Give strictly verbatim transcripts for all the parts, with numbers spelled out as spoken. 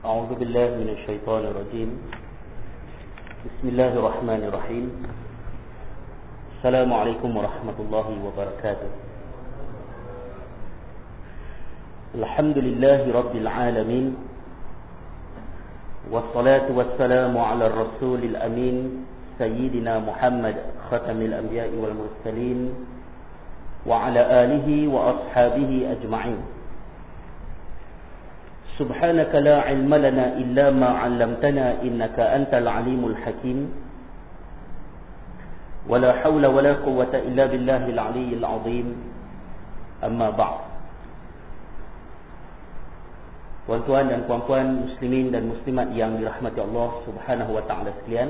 أعوذ بالله من الشيطان الرجيم. بسم الله الرحمن الرحيم. السلام عليكم ورحمة الله وبركاته. الحمد لله رب العالمين، والصلاة والسلام على الرسول الأمين سيدنا محمد ختم الأنبياء والمرسلين وعلى آله وأصحابه أجمعين. سبحانك لا علم لنا إلا ما علمتنا إنك أنت العليم الحكيم. ولا حول ولا قوة إلا بالله العلي العظيم. أما بعد. Tuan-tuan dan puan-puan muslimin dan muslimat yang dirahmati Allah Subhanahu wa taala sekalian,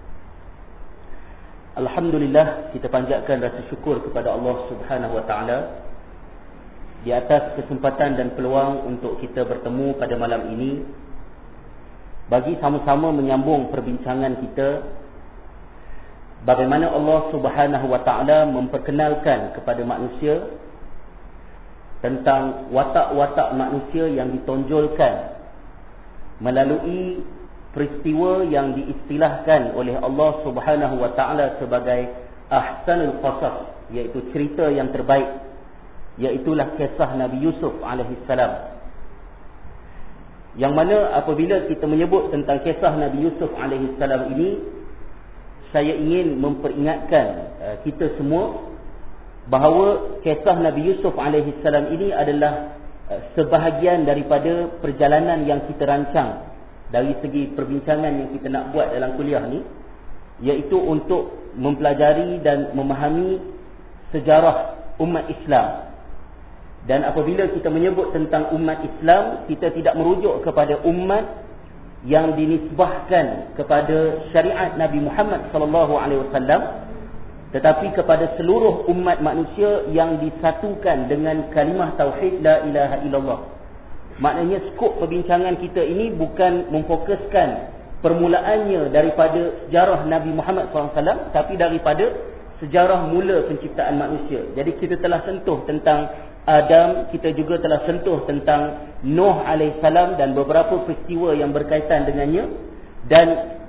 alhamdulillah, kita panjatkan rasa syukur kepada Allah Subhanahu wa taala di atas kesempatan dan peluang untuk kita bertemu pada malam ini bagi sama-sama menyambung perbincangan kita bagaimana Allah Subhanahu wa taala memperkenalkan kepada manusia tentang watak-watak manusia yang ditonjolkan melalui peristiwa yang diistilahkan oleh Allah Subhanahu wa taala sebagai ahsanul qasas, iaitu cerita yang terbaik, iaitulah kisah Nabi Yusuf alaihi salam. Yang mana apabila kita menyebut tentang kisah Nabi Yusuf alaihi salam ini, saya ingin memperingatkan uh, kita semua bahawa kisah Nabi Yusuf alaihi salam ini adalah uh, sebahagian daripada perjalanan yang kita rancang dari segi perbincangan yang kita nak buat dalam kuliah ni, iaitu untuk mempelajari dan memahami sejarah umat Islam. Dan apabila kita menyebut tentang umat Islam, kita tidak merujuk kepada umat yang dinisbahkan kepada syariat Nabi Muhammad sallallahu alaihi wasallam, tetapi kepada seluruh umat manusia yang disatukan dengan kalimah tauhid la ilaha illallah. Maknanya skop perbincangan kita ini bukan memfokuskan permulaannya daripada sejarah Nabi Muhammad sallallahu alaihi wasallam, tapi daripada sejarah mula penciptaan manusia. Jadi kita telah sentuh tentang Adam, kita juga telah sentuh tentang Nuh alaihissalam dan beberapa peristiwa yang berkaitan dengannya. Dan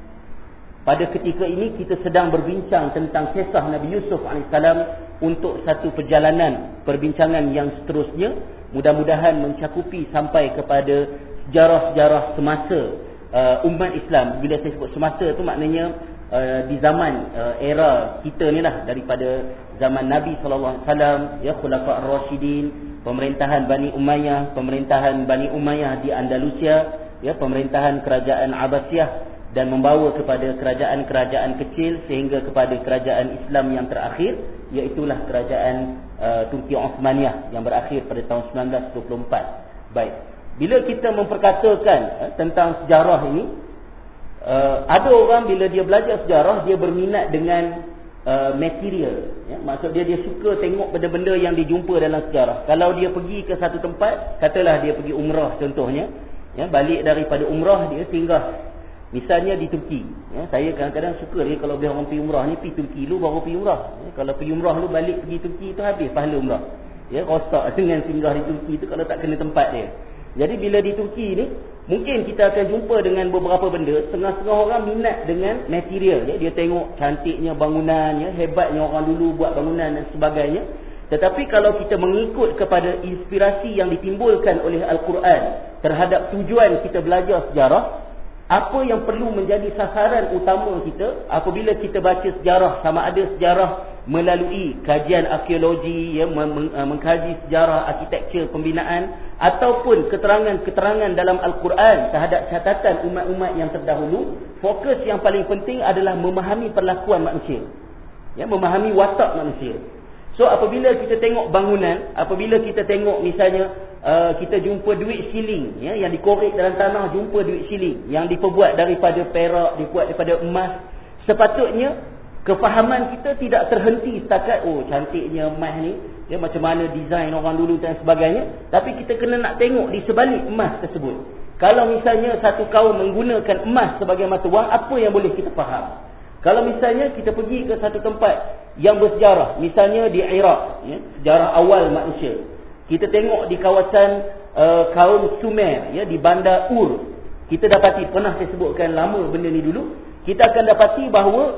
pada ketika ini kita sedang berbincang tentang kisah Nabi Yusuf alaihissalam untuk satu perjalanan perbincangan yang seterusnya, mudah-mudahan mencakupi sampai kepada sejarah-sejarah semasa uh, umat Islam. Bila saya sebut semasa tu maknanya uh, di zaman uh, era kita ni lah, daripada zaman Nabi sallallahu alaihi wasallam, ya, Khulafa' ar-Rasyidin, pemerintahan Bani Umayyah, pemerintahan Bani Umayyah di Andalusia, ya, pemerintahan kerajaan Abbasiyah, dan membawa kepada kerajaan-kerajaan kecil sehingga kepada kerajaan Islam yang terakhir, iaitulah kerajaan uh, Turki Osmaniyah yang berakhir pada tahun sembilan belas dua puluh empat. Baik, bila kita memperkatakan uh, tentang sejarah ini, uh, ada orang bila dia belajar sejarah, dia berminat dengan uh, material, ya? Maksud dia, dia suka tengok benda-benda yang dijumpa dalam sejarah. Kalau dia pergi ke satu tempat, katalah dia pergi umrah contohnya, ya, balik daripada umrah dia singgah misalnya di Turki, ya, saya kadang-kadang suka dia kalau biar orang pergi umrah ni, pergi Turki lu baru pergi umrah, ya, kalau pergi umrah lu balik pergi Turki tu habis pahala umrah, ya, rosak dengan singgah di Turki tu kalau tak kena tempat dia. Jadi bila di Turki ni, mungkin kita akan jumpa dengan beberapa benda. Setengah-setengah orang minat dengan material, ya, dia tengok cantiknya bangunan, ya, hebatnya orang dulu buat bangunan dan sebagainya. Tetapi kalau kita mengikut kepada inspirasi yang ditimbulkan oleh Al-Quran terhadap tujuan kita belajar sejarah, apa yang perlu menjadi sasaran utama kita apabila kita baca sejarah, sama ada sejarah melalui kajian arkeologi, ya, mengkaji sejarah arkitektur pembinaan, ataupun keterangan-keterangan dalam Al-Quran terhadap catatan umat-umat yang terdahulu, fokus yang paling penting adalah memahami perlakuan manusia, ya, memahami watak manusia. So apabila kita tengok bangunan, apabila kita tengok misalnya uh, kita jumpa duit siling, ya, yang dikorek dalam tanah, jumpa duit siling yang diperbuat daripada perak, dibuat daripada emas, sepatutnya kefahaman kita tidak terhenti setakat oh cantiknya emas ni, ya, macam mana design orang dulu dan sebagainya, tapi kita kena nak tengok di sebalik emas tersebut. Kalau misalnya satu kaum menggunakan emas sebagai mata wang, apa yang boleh kita faham? Kalau misalnya kita pergi ke satu tempat yang bersejarah, misalnya di Iraq, ya, sejarah awal manusia, kita tengok di kawasan uh, kaum Sumer, ya, di bandar Ur, kita dapati, pernah saya sebutkan lama benda ni dulu, kita akan dapati bahawa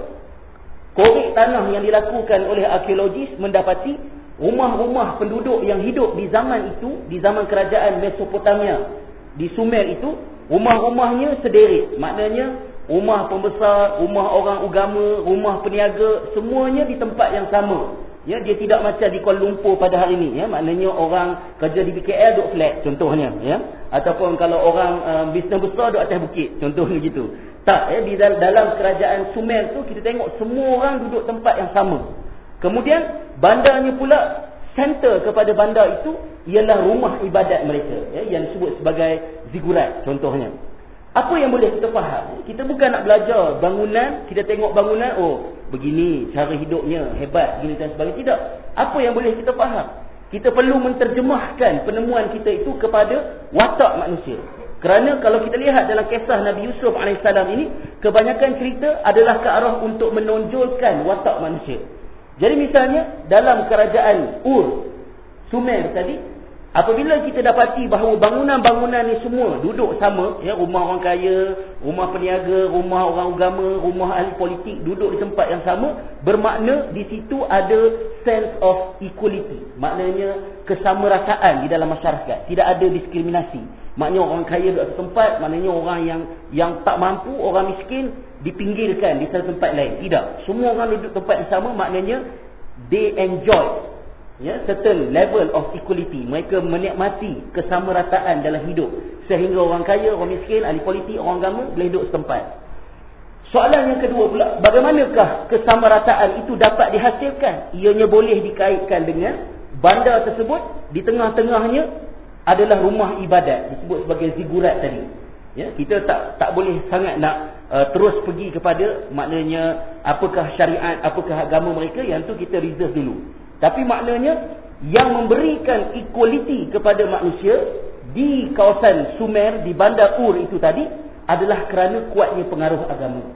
korek tanah yang dilakukan oleh arkeologis mendapati rumah-rumah penduduk yang hidup di zaman itu, di zaman kerajaan Mesopotamia, di Sumer itu, rumah-rumahnya sederet. Maknanya rumah pembesar, rumah orang agama, rumah peniaga, semuanya di tempat yang sama. Ya, dia tidak macam di Kuala Lumpur pada hari ini, ya. Maknanya orang kerja di B K L duduk flat contohnya, ya. Ataupun kalau orang uh, bisnes besar duduk atas bukit contohnya gitu. Tak, ya, di dalam kerajaan Sumer tu kita tengok semua orang duduk tempat yang sama. Kemudian bandarnya pula, center kepada bandar itu ialah rumah ibadat mereka, ya, yang disebut sebagai zigurat contohnya. Apa yang boleh kita faham? Kita bukan nak belajar bangunan, kita tengok bangunan, oh begini cara hidupnya, hebat, begini dan sebagainya. Tidak. Apa yang boleh kita faham? Kita perlu menterjemahkan penemuan kita itu kepada watak manusia. Kerana kalau kita lihat dalam kisah Nabi Yusuf alaihissalam ini, kebanyakan cerita adalah ke arah untuk menonjolkan watak manusia. Jadi misalnya dalam kerajaan Ur, Sumer tadi, apabila kita dapati bahawa bangunan-bangunan ni semua duduk sama, ya, rumah orang kaya, rumah peniaga, rumah orang agama, rumah ahli politik duduk di tempat yang sama, bermakna di situ ada sense of equality. Maknanya kesamerasaan di dalam masyarakat, tidak ada diskriminasi. Maknanya orang kaya duduk satu tempat, maknanya orang yang yang tak mampu, orang miskin dipinggirkan di satu tempat lain. Tidak. Semua orang duduk tempat yang sama, maknanya they enjoy, ya, certain level of equality. Mereka menikmati kesamarataan dalam hidup, sehingga orang kaya, orang miskin, ahli politik, orang agama boleh duduk setempat. Soalan yang kedua pula, bagaimanakah kesamarataan itu dapat dihasilkan? Ianya boleh dikaitkan dengan bandar tersebut, di tengah-tengahnya adalah rumah ibadat, disebut sebagai zigurat tadi. Ya, kita tak tak boleh sangat nak uh, terus pergi kepada maknanya apakah syariat, apakah agama mereka, yang tu kita reserve dulu. Tapi maknanya yang memberikan equality kepada manusia di kawasan Sumer, di bandar Ur itu tadi, adalah kerana kuatnya pengaruh agama.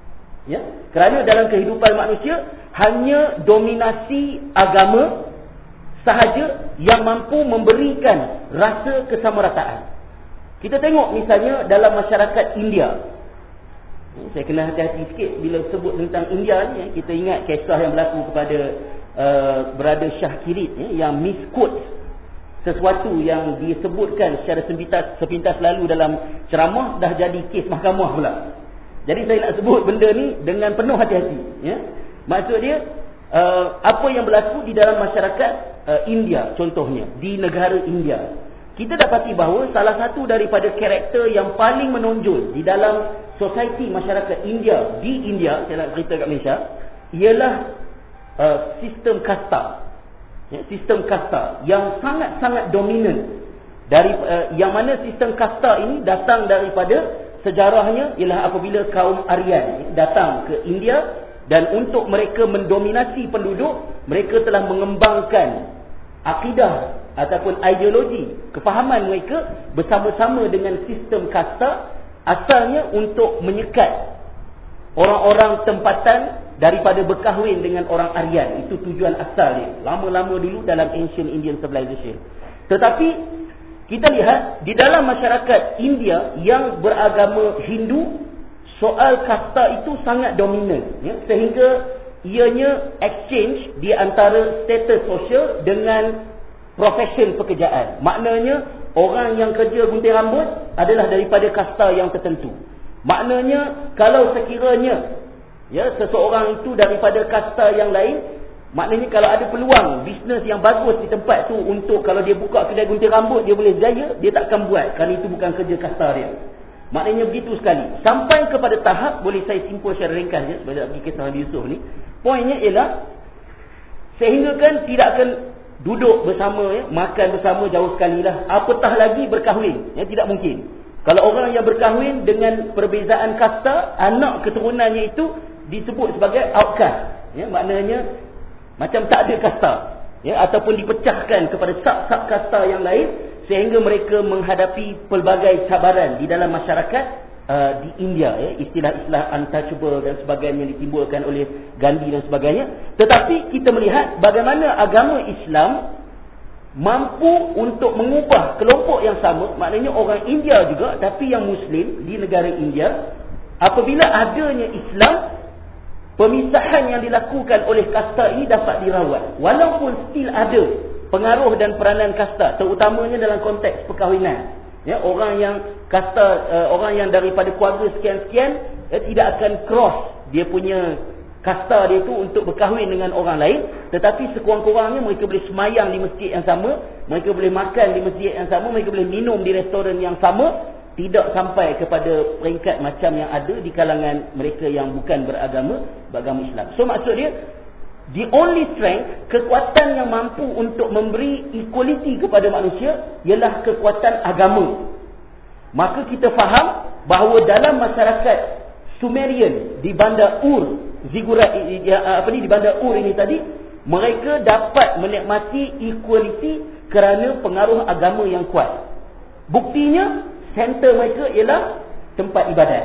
Ya, kerana dalam kehidupan manusia hanya dominasi agama sahaja yang mampu memberikan rasa kesamarataan. Kita tengok misalnya dalam masyarakat India. Saya kena hati-hati sikit bila sebut tentang India ni. Kita ingat kisah yang berlaku kepada uh, Brother Shah Kirit, ya, yang misquote sesuatu yang disebutkan secara sepintas, sepintas lalu dalam ceramah, dah jadi kes mahkamah pula. Jadi saya nak sebut benda ni dengan penuh hati-hati, ya. Maksud dia uh, apa yang berlaku di dalam masyarakat uh, India contohnya, di negara India. Kita dapati bahawa salah satu daripada karakter yang paling menonjol di dalam society masyarakat India, di India, saya nak cerita kat Malaysia, ialah uh, sistem kasta. Ya, sistem kasta yang sangat-sangat dominan. Dari uh, yang mana sistem kasta ini datang daripada sejarahnya ialah apabila kaum Aryan datang ke India, dan untuk mereka mendominasi penduduk, mereka telah mengembangkan akidah ataupun ideologi, kefahaman mereka bersama-sama dengan sistem kasta, asalnya untuk menyekat orang-orang tempatan daripada berkahwin dengan orang Aryan. Itu tujuan asal dia lama-lama dulu dalam ancient Indian civilization. Tetapi kita lihat di dalam masyarakat India yang beragama Hindu, soal kasta itu sangat dominan, ya, sehingga ianya exchange di antara status sosial dengan profession pekerjaan. Maknanya orang yang kerja gunting rambut adalah daripada kasta yang tertentu. Maknanya kalau sekiranya, ya, seseorang itu daripada kasta yang lain, maknanya kalau ada peluang bisnes yang bagus di tempat tu, untuk kalau dia buka kedai gunting rambut dia boleh jaya, dia takkan buat, kerana itu bukan kerja kasta dia. Maknanya begitu sekali. Sampai kepada tahap, boleh saya simpul secara ringkas, ya, sebab nak pergi kisah Nabi Yusuf ni. Poinnya ialah, sehingga kan tidak akan duduk bersama, ya, makan bersama jauh sekali lah, apatah lagi berkahwin, ya, tidak mungkin. Kalau orang yang berkahwin dengan perbezaan kasta, anak keturunannya itu disebut sebagai outcast, ya, maknanya macam tak ada kasta, ya, ataupun dipecahkan kepada sub-sub kasta yang lain, sehingga mereka menghadapi pelbagai cabaran di dalam masyarakat uh, di India, ya, istilah-istilah untouchable dan sebagainya yang ditimbulkan oleh Gandhi dan sebagainya. Tetapi kita melihat bagaimana agama Islam mampu untuk mengubah kelompok yang sama, maknanya orang India juga tapi yang Muslim di negara India, apabila adanya Islam, pemisahan yang dilakukan oleh kasta ini dapat dirawat. Walaupun still ada pengaruh dan peranan kasta, terutamanya dalam konteks perkahwinan. Ya, orang yang kasta, uh, orang yang daripada keluarga sekian-sekian eh, tidak akan cross dia punya kasta dia tu untuk berkahwin dengan orang lain, tetapi sekurang-kurangnya mereka boleh semayang di masjid yang sama, mereka boleh makan di masjid yang sama, mereka boleh minum di restoran yang sama, tidak sampai kepada peringkat macam yang ada di kalangan mereka yang bukan beragama beragama Islam. So maksud dia, the only strength, kekuatan yang mampu untuk memberi equality kepada manusia ialah kekuatan agama. Maka kita faham bahawa dalam masyarakat Sumerian di Bandar Ur, Ziggurat, apa ni, di Bandar Ur ini tadi, mereka dapat menikmati equality kerana pengaruh agama yang kuat. Buktinya, center mereka ialah tempat ibadat.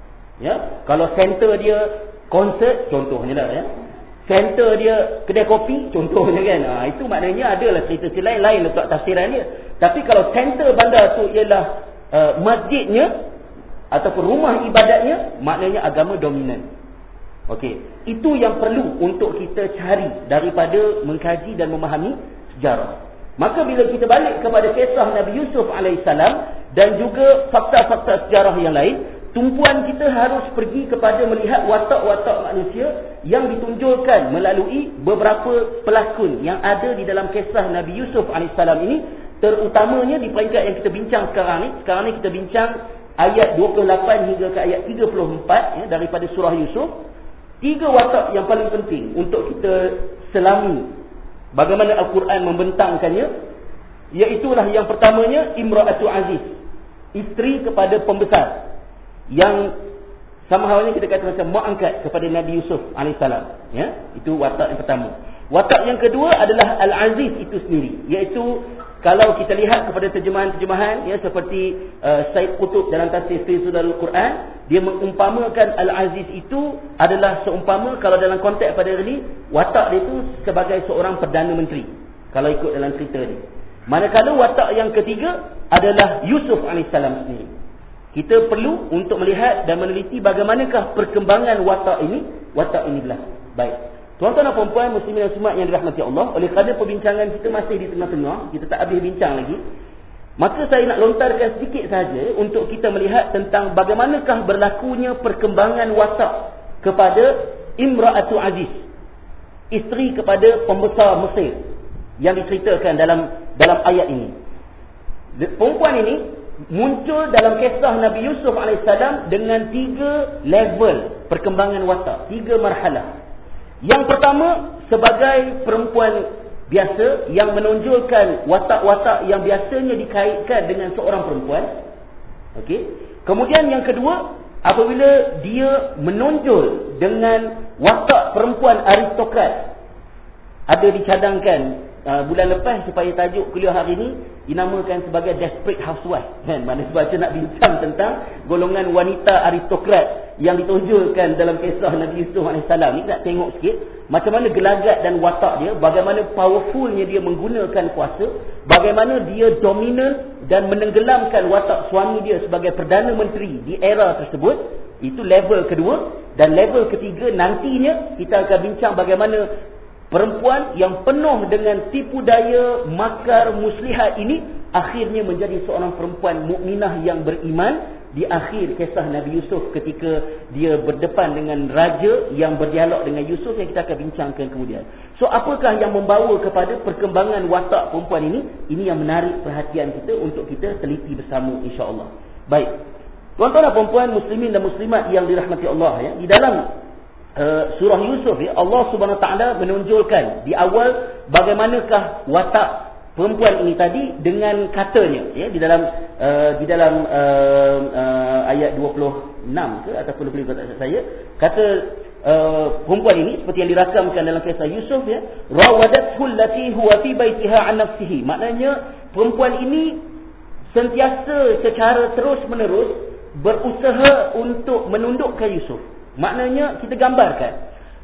Ya, kalau center dia konsert, contohnya lah ya. Center dia kedai kopi, contohnya kan. Ha, itu maknanya adalah cerita-cerita lain-lain letak tafsiran dia. Tapi kalau center bandar tu ialah uh, masjidnya ataupun rumah ibadatnya, maknanya agama dominan. Okey, itu yang perlu untuk kita cari daripada mengkaji dan memahami sejarah. Maka bila kita balik kepada kisah Nabi Yusuf alaihissalam dan juga fakta-fakta sejarah yang lain, tumpuan kita harus pergi kepada melihat watak-watak manusia yang ditunjukkan melalui beberapa pelakon yang ada di dalam kisah Nabi Yusuf alaihissalam ini, terutamanya di peringkat yang kita bincang sekarang ni. Sekarang ni kita bincang ayat dua puluh lapan hingga ke ayat tiga puluh empat ya, daripada surah Yusuf. Tiga watak yang paling penting untuk kita selami bagaimana Al-Quran membentangkannya, iaitulah yang pertamanya Imra'atu Aziz, isteri kepada pembesar, yang sama halnya kita kata macam mak angkat kepada Nabi Yusuf alaihissalam. Ya, itu watak yang pertama. Watak yang kedua adalah Al-Aziz itu sendiri, iaitu kalau kita lihat kepada terjemahan-terjemahan ya, seperti uh, Said Qutb dalam tafsir Fizulul Quran, dia mengumpamakan Al-Aziz itu adalah seumpama, kalau dalam konteks pada hari ini, watak dia itu sebagai seorang Perdana Menteri, kalau ikut dalam cerita ni. Manakala watak yang ketiga adalah Yusuf alaihissalam sendiri. Kita perlu untuk melihat dan meneliti bagaimanakah perkembangan watak ini, watak ini berlaku. Baik. Tuan-tuan dan puan-puan, muslimin dan muslimat yang dirahmati Allah, oleh kerana perbincangan kita masih di tengah-tengah, kita tak habis bincang lagi, maka saya nak lontarkan sedikit saja untuk kita melihat tentang bagaimanakah berlakunya perkembangan watak kepada Imra'atu Aziz, isteri kepada pembesar Mesir yang diceritakan dalam dalam ayat ini. Perempuan ini muncul dalam kisah Nabi Yusuf alaihissalam dengan tiga level perkembangan watak, tiga marhalah. Yang pertama, sebagai perempuan biasa yang menonjolkan watak-watak yang biasanya dikaitkan dengan seorang perempuan. Okey. Kemudian yang kedua, apabila dia menonjol dengan watak perempuan aristokrat. Ada dicadangkan uh, bulan lepas supaya tajuk kuliah hari ini dinamakan sebagai Desperate Housewife, kan? Mana sebab nak bincang tentang golongan wanita aristokrat yang ditonjolkan dalam kisah Nabi Yusuf alaihissalam ni. Nak tengok sikit macam mana gelagat dan watak dia, bagaimana powerfulnya dia menggunakan kuasa, bagaimana dia dominan dan menenggelamkan watak suami dia sebagai Perdana Menteri di era tersebut. Itu level kedua. Dan level ketiga nantinya kita akan bincang bagaimana perempuan yang penuh dengan tipu daya, makar, muslihat ini akhirnya menjadi seorang perempuan mukminah yang beriman di akhir kisah Nabi Yusuf, ketika dia berdepan dengan raja yang berdialog dengan Yusuf, yang kita akan bincangkan kemudian. So apakah yang membawa kepada perkembangan watak perempuan ini? Ini yang menarik perhatian kita untuk kita teliti bersama, insya-Allah. Baik. Tuan-tuan dan puan-puan, muslimin dan muslimat yang dirahmati Allah ya, di dalam Uh, surah Yusuf ya, Allah Subhanahu Wa Taala menonjolkan di awal bagaimanakah watak perempuan ini tadi dengan katanya ya, di dalam uh, di dalam uh, uh, ayat dua puluh enam ke ataupun dua puluh lima kata saya, kata uh, perempuan ini seperti yang dirakamkan dalam kisah Yusuf ya, rawadathu allati huwa fi baitiha an nafsihi. Maknanya perempuan ini sentiasa secara terus-menerus berusaha untuk menundukkan Yusuf. Maknanya kita gambarkan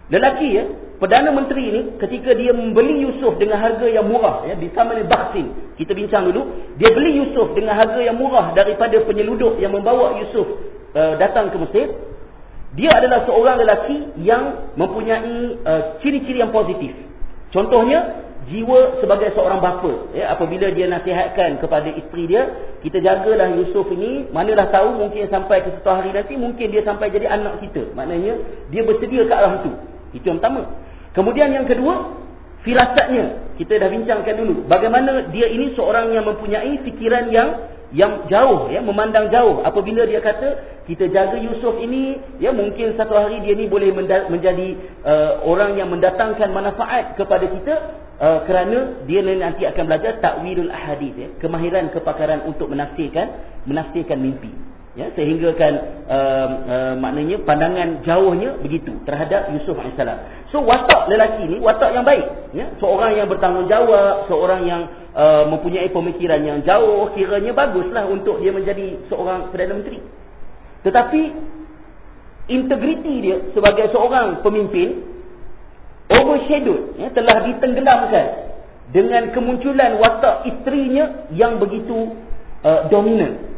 Lelaki ya, Perdana Menteri ini ketika dia membeli Yusuf dengan harga yang murah ya, di Thaman al-Bakhsin, kita bincang dulu, dia beli Yusuf dengan harga yang murah daripada penyelundup yang membawa Yusuf uh, datang ke Mesir. Dia adalah seorang lelaki yang mempunyai uh, ciri-ciri yang positif. Contohnya, jiwa sebagai seorang bapa ya, apabila dia nasihatkan kepada isteri dia, kita jagalah Yusuf ini, manalah tahu mungkin sampai ke satu hari nanti mungkin dia sampai jadi anak kita. Maknanya dia bersedia ke arah itu. Itu yang pertama. Kemudian yang kedua, firasatnya. Kita dah bincangkan dulu bagaimana dia ini seorang yang mempunyai fikiran yang yang jauh ya, memandang jauh. Apabila dia kata kita jaga Yusuf ini ya, mungkin satu hari dia ni boleh menjadi uh, orang yang mendatangkan manfaat kepada kita, uh, kerana dia nanti akan belajar takwilul ahadits ya, kemahiran kepakaran untuk menafsirkan menafsirkan mimpi ya, sehingga kan uh, uh, maknanya pandangan jauhnya begitu terhadap Yusuf alaihissalam. So watak lelaki ni watak yang baik ya, seorang yang bertanggungjawab, seorang yang uh, mempunyai pemikiran yang jauh, kiranya baguslah untuk dia menjadi seorang Perdana Menteri. Tetapi integriti dia sebagai seorang pemimpin overshadowed ya, telah ditenggelamkan dengan kemunculan watak isterinya yang begitu uh, dominan.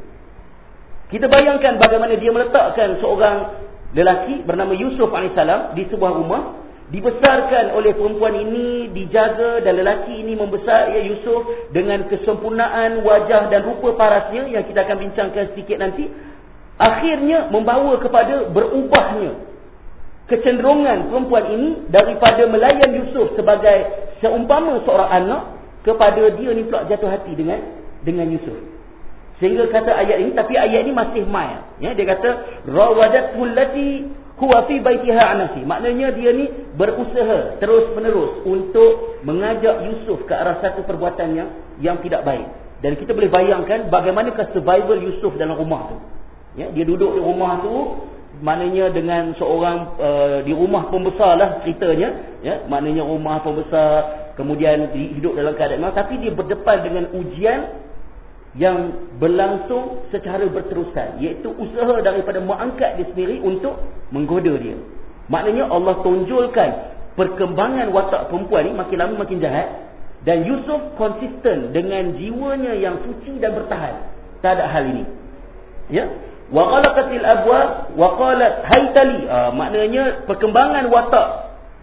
Kita bayangkan bagaimana dia meletakkan seorang lelaki bernama Yusuf alaihissalam di sebuah rumah, dibesarkan oleh perempuan ini, dijaga, dan lelaki ini membesar ya, Yusuf dengan kesempurnaan wajah dan rupa parasnya yang kita akan bincangkan sedikit nanti, akhirnya membawa kepada berubahnya kecenderungan perempuan ini daripada melayan Yusuf sebagai seumpama seorang anak kepada dia ni pula jatuh hati dengan dengan Yusuf. Sehingga kata ayat ini, tapi ayat ini masih mild ya, dia kata rawadathu allati huwa fi baitiha anasi. Maknanya dia ni berusaha terus menerus untuk mengajak Yusuf ke arah satu perbuatan yang yang tidak baik. Dan kita boleh bayangkan bagaimanakah survival Yusuf dalam rumah tu ya, dia duduk di rumah tu, maknanya dengan seorang uh, di rumah pembesar lah ceritanya ya, maknanya rumah pembesar, kemudian hidup dalam keadaan, tapi dia berdepan dengan ujian yang berlangsung secara berterusan, iaitu usaha daripada mengangkat dia sendiri untuk menggoda dia. Maknanya Allah tonjolkan perkembangan watak perempuan ni makin lama makin jahat, dan Yusuf konsisten dengan jiwanya yang suci dan bertahan terhadap hal ini ya. Wa ghalaqatil abwab wa qalat haytali, ah, maknanya perkembangan watak.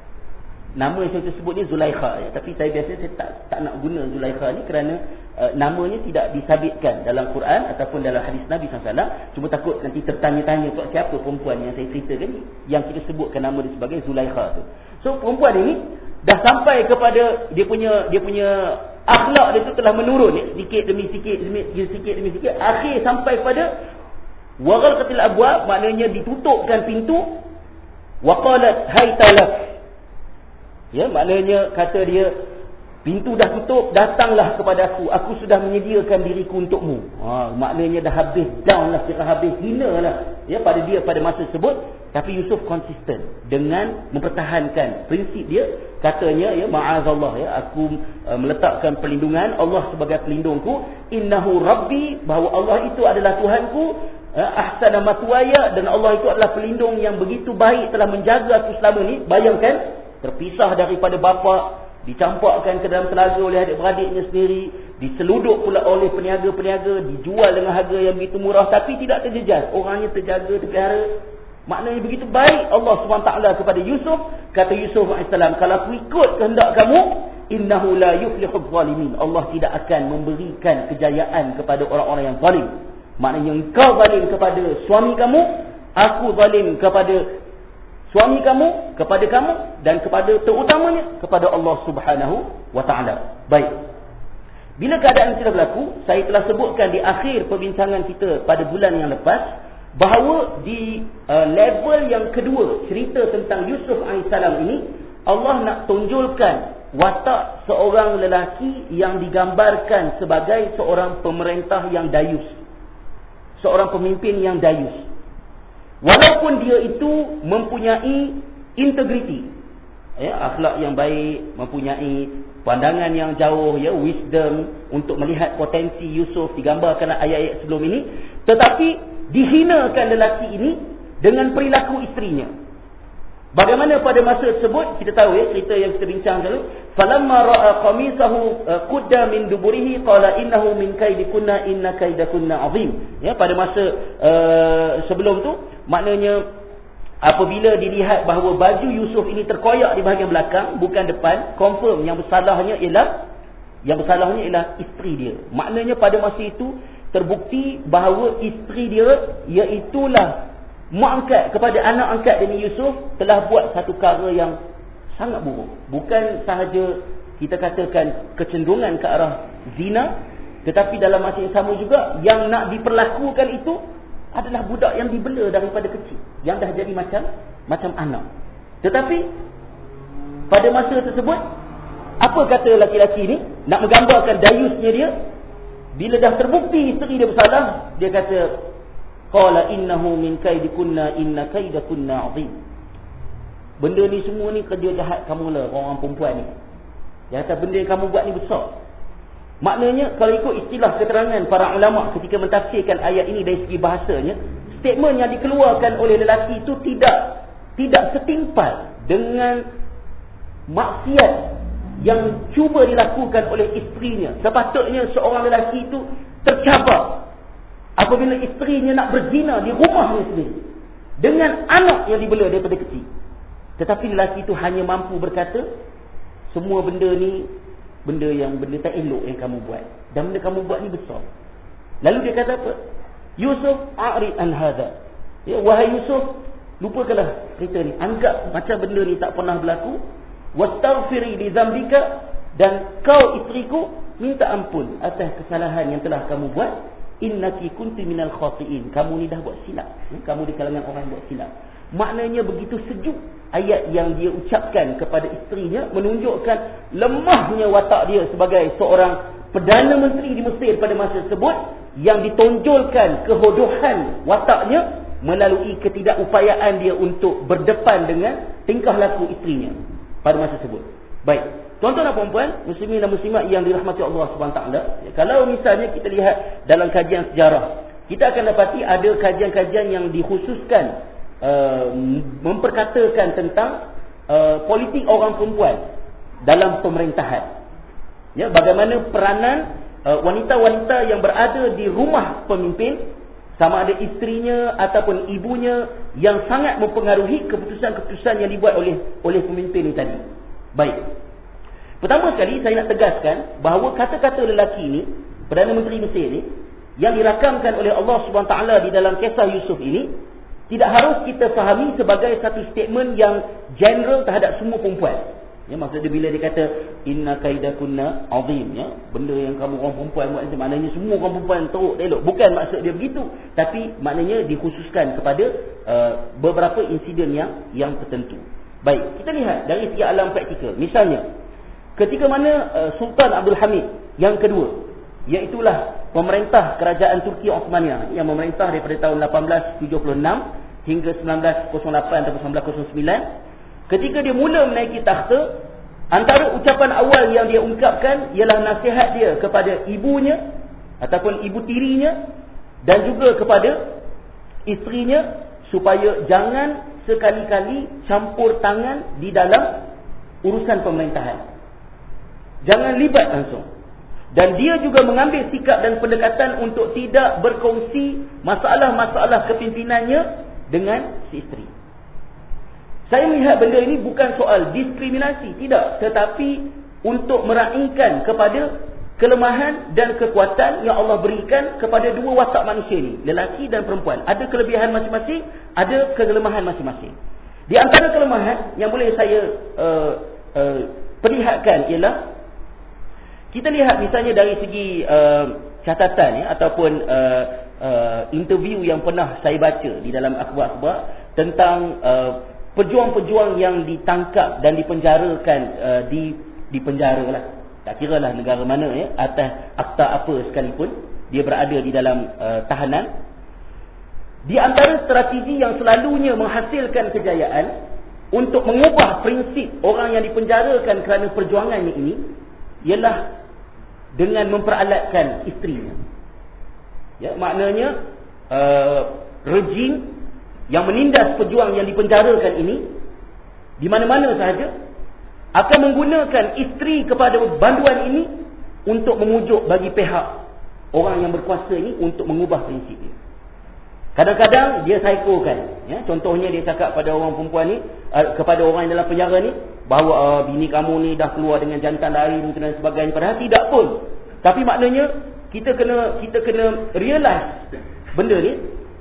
Nama yang saya sebut ni Zulaikha ya, tapi saya biasa saya tak tak nak guna Zulaikha ni kerana uh, namanya tidak disabitkan dalam Quran ataupun dalam hadis Nabi sallallahu alaihi wasallam. Cuma takut nanti tertanya-tanya tu siapa perempuan yang saya ceritakan ni, yang kita sebutkan nama dia sebagai Zulaikha tu. So perempuan ini dah sampai kepada dia punya dia punya akhlak dia tu telah menurun ya, sedikit demi sedikit demi sedikit demi sedikit, akhir sampai pada wa ghalqatil abwab, maknanya ditutupkan pintu, wa qalat haytalak ya, maknanya kata dia, pintu dah tutup, datanglah kepada aku, aku sudah menyediakan diriku untukmu. Ha, maknanya dah habis down lah, dah habis hina lah ya, pada dia pada masa tersebut. Tapi Yusuf konsisten dengan mempertahankan prinsip dia. Katanya ya, ma'azallah ya, aku uh, meletakkan perlindungan Allah sebagai pelindungku, innahu rabbi, bahawa Allah itu adalah Tuhanku, uh, ahsana matwaya, dan Allah itu adalah pelindung yang begitu baik, telah menjaga aku selama ni. Bayangkan, terpisah daripada bapa, dicampakkan ke dalam telaga oleh adik-beradiknya sendiri, diseluduk pula oleh peniaga-peniaga, dijual dengan harga yang begitu murah, tapi tidak terjejas, orangnya terjaga, terpelihara. Maknanya begitu baik Allah subhanahu wa taala kepada Yusuf. Kata Yusuf alaihissalam, kalau aku ikut kehendak kamu, innahu la yuflihul zalimin, Allah tidak akan memberikan kejayaan kepada orang-orang yang zalim. Maknanya engkau zalim kepada suami kamu, aku zalim kepada suami kamu, kepada kamu, dan kepada terutamanya kepada Allah Subhanahu wa taala. Baik. Bila keadaan sudah berlaku, saya telah sebutkan di akhir perbincangan kita pada bulan yang lepas bahawa di uh, level yang kedua cerita tentang Yusuf alaihissalam ini, Allah nak tonjolkan watak seorang lelaki yang digambarkan sebagai seorang pemerintah yang dayus, seorang pemimpin yang dayus. Walaupun dia itu mempunyai integriti ya, akhlak yang baik, mempunyai pandangan yang jauh ya, wisdom untuk melihat potensi Yusuf digambarkan dalam ayat-ayat sebelum ini, tetapi dihinakan lelaki ini dengan perilaku isterinya. Bagaimana pada masa tersebut, kita tahu ya, cerita yang kita bincang dulu, falamma ra'a qamisahu qudda min duburihi qala innahu min kaidikunna inna kaidakunna azim. Ya, pada masa uh, sebelum tu, maknanya apabila dilihat bahawa baju Yusuf ini terkoyak di bahagian belakang bukan depan, confirm yang bersalahnya ialah yang bersalahnya ialah isteri dia. Maknanya pada masa itu terbukti bahawa isteri dia, iaitulah mak angkat kepada anak angkat Nabi Yusuf, telah buat satu perkara yang sangat buruk. Bukan sahaja kita katakan kecenderungan ke arah zina, tetapi dalam masa yang sama juga yang nak diperlakukan itu adalah budak yang dibela daripada kecil, yang dah jadi macam macam anak. Tetapi pada masa tersebut, apa kata laki-laki ni nak menggambarkan dayusnya dia, bila dah terbukti isteri dia bersalah, dia kata qala innahu min kaidikunna inna kaidakunna azim. Benda ni semua ni kerja jahat kamu lah, orang perempuan ni. Dia kata benda yang kamu buat ni besar. Maknanya kalau ikut istilah keterangan para ulama ketika mentafsirkan ayat ini dari segi bahasanya, statement yang dikeluarkan oleh lelaki itu tidak tidak setimpal dengan maksiat yang cuba dilakukan oleh isterinya. Sepatutnya seorang lelaki itu tercabar apabila isterinya nak berzina di rumahnya sendiri dengan anak yang dibela daripada kecil. Tetapi lelaki itu hanya mampu berkata, semua benda ni benda yang benda tak elok yang kamu buat, dan benda kamu buat ni besar. Lalu dia kata apa? Yusuf a'rid an hadha. Ya, wahai Yusuf, lupakanlah cerita ni, anggap macam benda ni tak pernah berlaku. Wastaghfiri li dzambika, dan kau isteriku minta ampun atas kesalahan yang telah kamu buat. Innaki kunti minal khati'in, kamu ni dah buat silap, kamu di kalangan orang buat silap. Maknanya begitu sejuk ayat yang dia ucapkan kepada isterinya, menunjukkan lemahnya watak dia sebagai seorang Perdana Menteri di Mesir pada masa tersebut, yang ditonjolkan kehodohan wataknya melalui ketidakupayaan dia untuk berdepan dengan tingkah laku isterinya pada masa tersebut. Baik, tuan-tuan dan puan-puan, muslimin dan muslimat yang dirahmati Allah Subhanahu Wa Taala, kalau misalnya kita lihat dalam kajian sejarah, kita akan dapati ada kajian-kajian yang dikhususkan uh, memperkatakan tentang uh, politik orang perempuan dalam pemerintahan. Ya, bagaimana peranan uh, wanita-wanita yang berada di rumah pemimpin, sama ada isterinya ataupun ibunya, yang sangat mempengaruhi keputusan-keputusan yang dibuat oleh oleh pemimpin ini tadi. Baik. Pertama sekali saya nak tegaskan bahawa kata-kata lelaki ini, Perdana Menteri Mesir ini, yang dirakamkan oleh Allah Subhanahu Wa Taala di dalam kisah Yusuf ini, tidak harus kita fahami sebagai satu statement yang general terhadap semua perempuan. Ya, maksudnya bila dia kata inna kaidakunna azim, ya, benda yang kamu orang perempuan buat itu, maknanya semua orang perempuan teruk elok. Bukan maksud dia begitu, tapi maknanya dikhususkan kepada uh, beberapa insiden yang yang tertentu. Baik, kita lihat dari segi alam praktikal. Misalnya, ketika mana uh, Sultan Abdul Hamid yang kedua, iaitulah pemerintah kerajaan Turki Osmaniyah yang memerintah daripada tahun lapan belas tujuh puluh enam hingga sembilan belas kosong lapan atau sembilan belas kosong sembilan, ketika dia mula menaiki takhta, antara ucapan awal yang dia ungkapkan ialah nasihat dia kepada ibunya ataupun ibu tirinya dan juga kepada isterinya supaya jangan sekali-kali campur tangan di dalam urusan pemerintahan. Jangan libat langsung. Dan dia juga mengambil sikap dan pendekatan untuk tidak berkongsi masalah-masalah kepimpinannya dengan si isteri. Saya melihat benda ini bukan soal diskriminasi, tidak, tetapi untuk meraihkan kepada kelemahan dan kekuatan yang Allah berikan kepada dua watak manusia ini, lelaki dan perempuan. Ada kelebihan masing-masing, ada kelemahan masing-masing. Di antara kelemahan yang boleh saya uh, uh, perlihatkan ialah, kita lihat misalnya dari segi uh, catatan ya, ataupun uh, uh, interview yang pernah saya baca di dalam akhbar-akhbar tentang uh, pejuang-pejuang yang ditangkap dan dipenjarakan uh, di di penjara lah, tak kira lah negara mana ya, atas akta apa sekalipun dia berada di dalam uh, tahanan. Di antara strategi yang selalunya menghasilkan kejayaan untuk mengubah prinsip orang yang dipenjarakan kerana perjuangannya ini ialah dengan memperalatkan isterinya. Ya, maknanya uh, rejim yang menindas pejuang yang dipenjarakan ini di mana-mana sahaja akan menggunakan isteri kepada banduan ini untuk memujuk bagi pihak orang yang berkuasa ini untuk mengubah prinsip ini. Kadang-kadang dia psychokan, ya. Contohnya dia cakap pada orang perempuan ni, uh, kepada orang yang dalam penjara ni, bahawa uh, bini kamu ni dah keluar dengan jantan lain dan sebagainya, padahal tidak pun. Tapi maknanya kita kena kita kena realize benda ni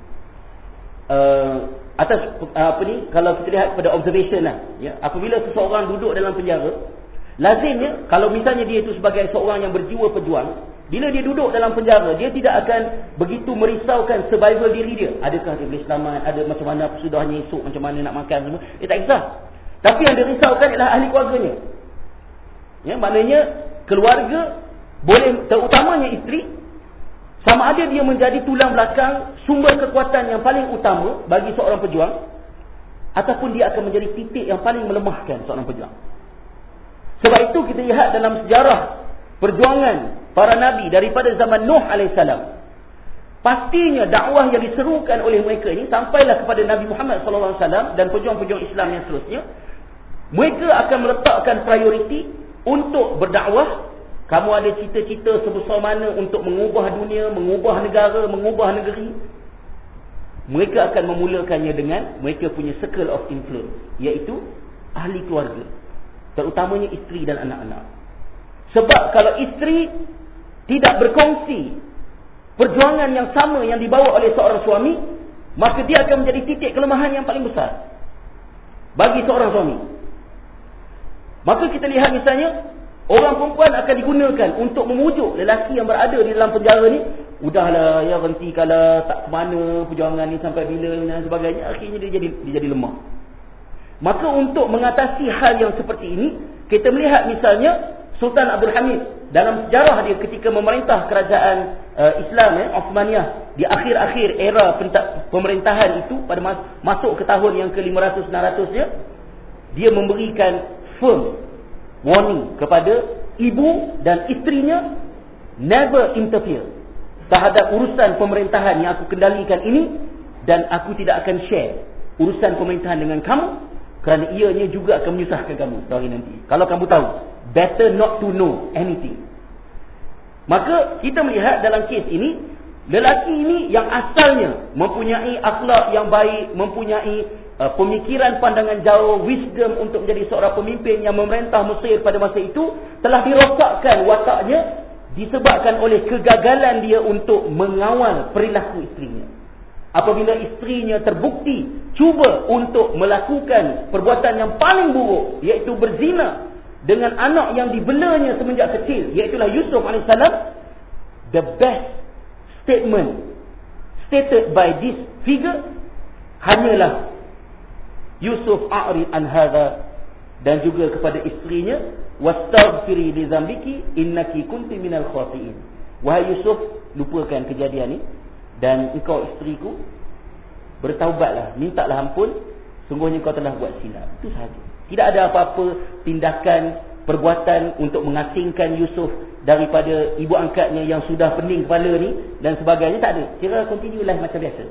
uh, atas uh, apa ni, kalau kita lihat pada observation lah, ya. Apabila seseorang duduk dalam penjara, lazimnya kalau misalnya dia itu sebagai seorang yang berjiwa pejuang, bila dia duduk dalam penjara, dia tidak akan begitu merisaukan survival diri dia. Adakah dia boleh selamat, ada macam mana sudahnya esok, macam mana nak makan semua. Dia tak kisah. Tapi yang dia risaukan adalah ahli keluarganya. Ya, maknanya keluarga boleh, terutamanya isteri, sama ada dia menjadi tulang belakang, sumber kekuatan yang paling utama bagi seorang pejuang, ataupun dia akan menjadi titik yang paling melemahkan seorang pejuang. Sebab itu kita lihat dalam sejarah perjuangan para nabi daripada zaman Nuh alaihissalam, pastinya dakwah yang diserukan oleh mereka ini sampailah kepada Nabi Muhammad sallallahu alaihi wasallam dan pejuang-pejuang Islam yang seterusnya. Mereka akan meletakkan prioriti untuk berdakwah. Kamu ada cita-cita sebesar mana untuk mengubah dunia, mengubah negara, mengubah negeri, mereka akan memulakannya dengan mereka punya circle of influence, iaitu ahli keluarga, terutamanya isteri dan anak-anak. Sebab kalau isteri tidak berkongsi perjuangan yang sama yang dibawa oleh seorang suami, maka dia akan menjadi titik kelemahan yang paling besar bagi seorang suami. Maka kita lihat misalnya, orang perempuan akan digunakan untuk memujuk lelaki yang berada di dalam penjara ni. Udahlah, ya hentikanlah, tak ke mana perjuangan ni, sampai bila dan sebagainya. Akhirnya dia jadi dia jadi lemah. Maka untuk mengatasi hal yang seperti ini, kita melihat misalnya Sultan Abdul Hamid dalam sejarah dia ketika memerintah kerajaan uh, Islam, eh, Osmaniyah, di akhir-akhir era pemerintahan itu, pada mas- masuk ke tahun yang ke lima ratus enam ratus dia, dia memberikan firm warning kepada ibu dan isterinya, never interfere terhadap urusan pemerintahan yang aku kendalikan ini, dan aku tidak akan share urusan pemerintahan dengan kamu, kerana ianya juga akan menyusahkan kamu hari nanti. Kalau kamu tahu, better not to know anything. Maka kita melihat dalam kes ini, lelaki ini yang asalnya mempunyai akhlak yang baik, mempunyai uh, pemikiran pandangan jauh, wisdom untuk menjadi seorang pemimpin yang memerintah Mesir pada masa itu, telah dirosakkan wataknya disebabkan oleh kegagalan dia untuk mengawal perilaku isterinya. Apabila isterinya terbukti cuba untuk melakukan perbuatan yang paling buruk, iaitu berzina dengan anak yang dibelanya semenjak kecil, iaitulah Yusuf alaihissalam, the best statement stated by this figure hanyalah Yusuf a'rid an hadha, dan juga kepada isterinya, wastaghfiri li dzambiki innaki kunti minal khati'in. Wahai Yusuf, lupakan kejadian ini, dan engkau isteriku, bertaubatlah, mintalah ampun, sungguhnya kau telah buat silap. Itu sahaja. Tidak ada apa-apa tindakan, perbuatan untuk mengasingkan Yusuf daripada ibu angkatnya yang sudah pening kepala ni dan sebagainya. Tak ada. Kira continue life macam biasa.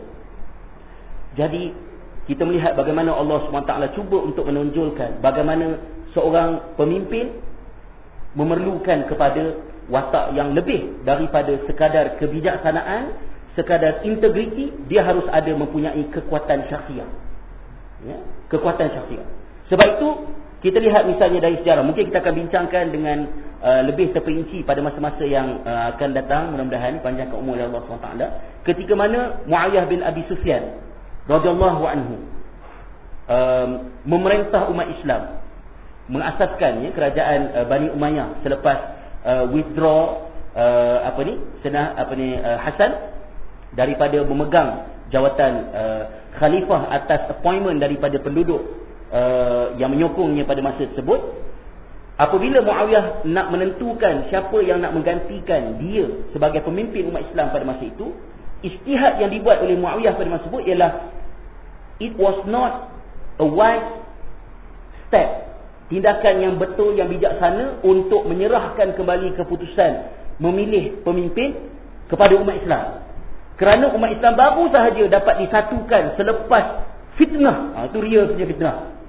Jadi kita melihat bagaimana Allah subhanahu wa taala cuba untuk menonjolkan bagaimana seorang pemimpin memerlukan kepada watak yang lebih daripada sekadar kebijaksanaan, sekadar integriti. Dia harus ada mempunyai kekuatan syakhsiyah, ya, kekuatan syakhsiyah. Sebab itu kita lihat misalnya dari sejarah, mungkin kita akan bincangkan dengan uh, lebih terperinci pada masa-masa yang uh, akan datang, mudah-mudahan panjangkan umur Allah subhanahu wa taala, ketika mana Muawiyah bin Abi Sufyan radhiyallahu anhu um, memerintah umat Islam, mengasaskan, ya, kerajaan uh, Bani Umayyah selepas uh, withdraw uh, apa ni senah apa ni uh, Hasan daripada memegang jawatan uh, khalifah atas appointment daripada penduduk uh, yang menyokongnya pada masa tersebut. Apabila Muawiyah nak menentukan siapa yang nak menggantikan dia sebagai pemimpin umat Islam pada masa itu, ijtihad yang dibuat oleh Muawiyah pada masa tersebut ialah it was not a wise step, tindakan yang betul, yang bijaksana untuk menyerahkan kembali keputusan memilih pemimpin kepada umat Islam. Kerana umat Islam baru sahaja dapat disatukan selepas fitnah. Ha, itu real saja fitnah.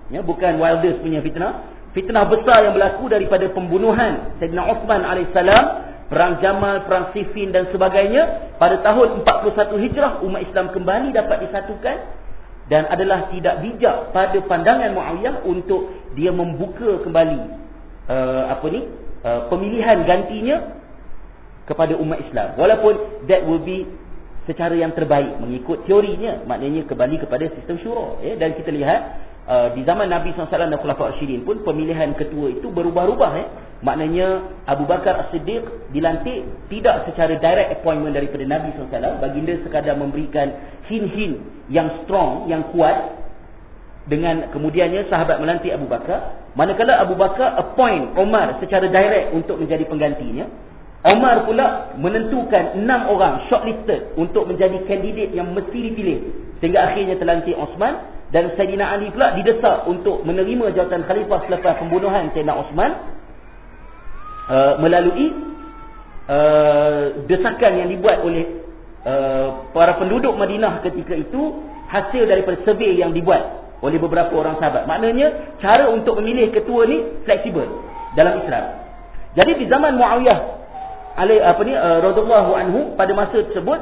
Ya, bukan Wilders punya fitnah. Fitnah besar yang berlaku daripada pembunuhan Sayyidina Uthman alaihissalam, perang Jamal, perang Siffin dan sebagainya. Pada tahun empat puluh satu Hijrah, umat Islam kembali dapat disatukan, dan adalah tidak bijak pada pandangan Muawiyah untuk dia membuka kembali uh, apa ni uh, pemilihan gantinya kepada umat Islam, walaupun that will be secara yang terbaik mengikut teorinya, maknanya kembali kepada sistem syura, ya. Dan kita lihat uh, di zaman Nabi sallallahu alaihi wasallam dan Khulafaur Rasyidin pun pemilihan ketua itu berubah-ubah, ya. Maknanya Abu Bakar As-Siddiq dilantik tidak secara direct appointment daripada Nabi sallallahu alaihi wasallam. Baginda sekadar memberikan hin-hin yang strong, yang kuat, dengan kemudiannya sahabat melantik Abu Bakar. Manakala Abu Bakar appoint Umar secara direct untuk menjadi penggantinya, Umar pula menentukan enam orang shortlisted untuk menjadi kandidat yang mesti dipilih, sehingga akhirnya terlantik Osman. Dan Sayyidina Ali pula didesak untuk menerima jawatan khalifah selepas pembunuhan Sayyidina Osman, uh, melalui uh, desakan yang dibuat oleh uh, para penduduk Madinah ketika itu, hasil daripada survey yang dibuat oleh beberapa orang sahabat. Maknanya cara untuk memilih ketua ni fleksibel dalam Islam. Jadi di zaman Muawiyah Ali apa ni uh, radhiyallahu anhu, pada masa tersebut,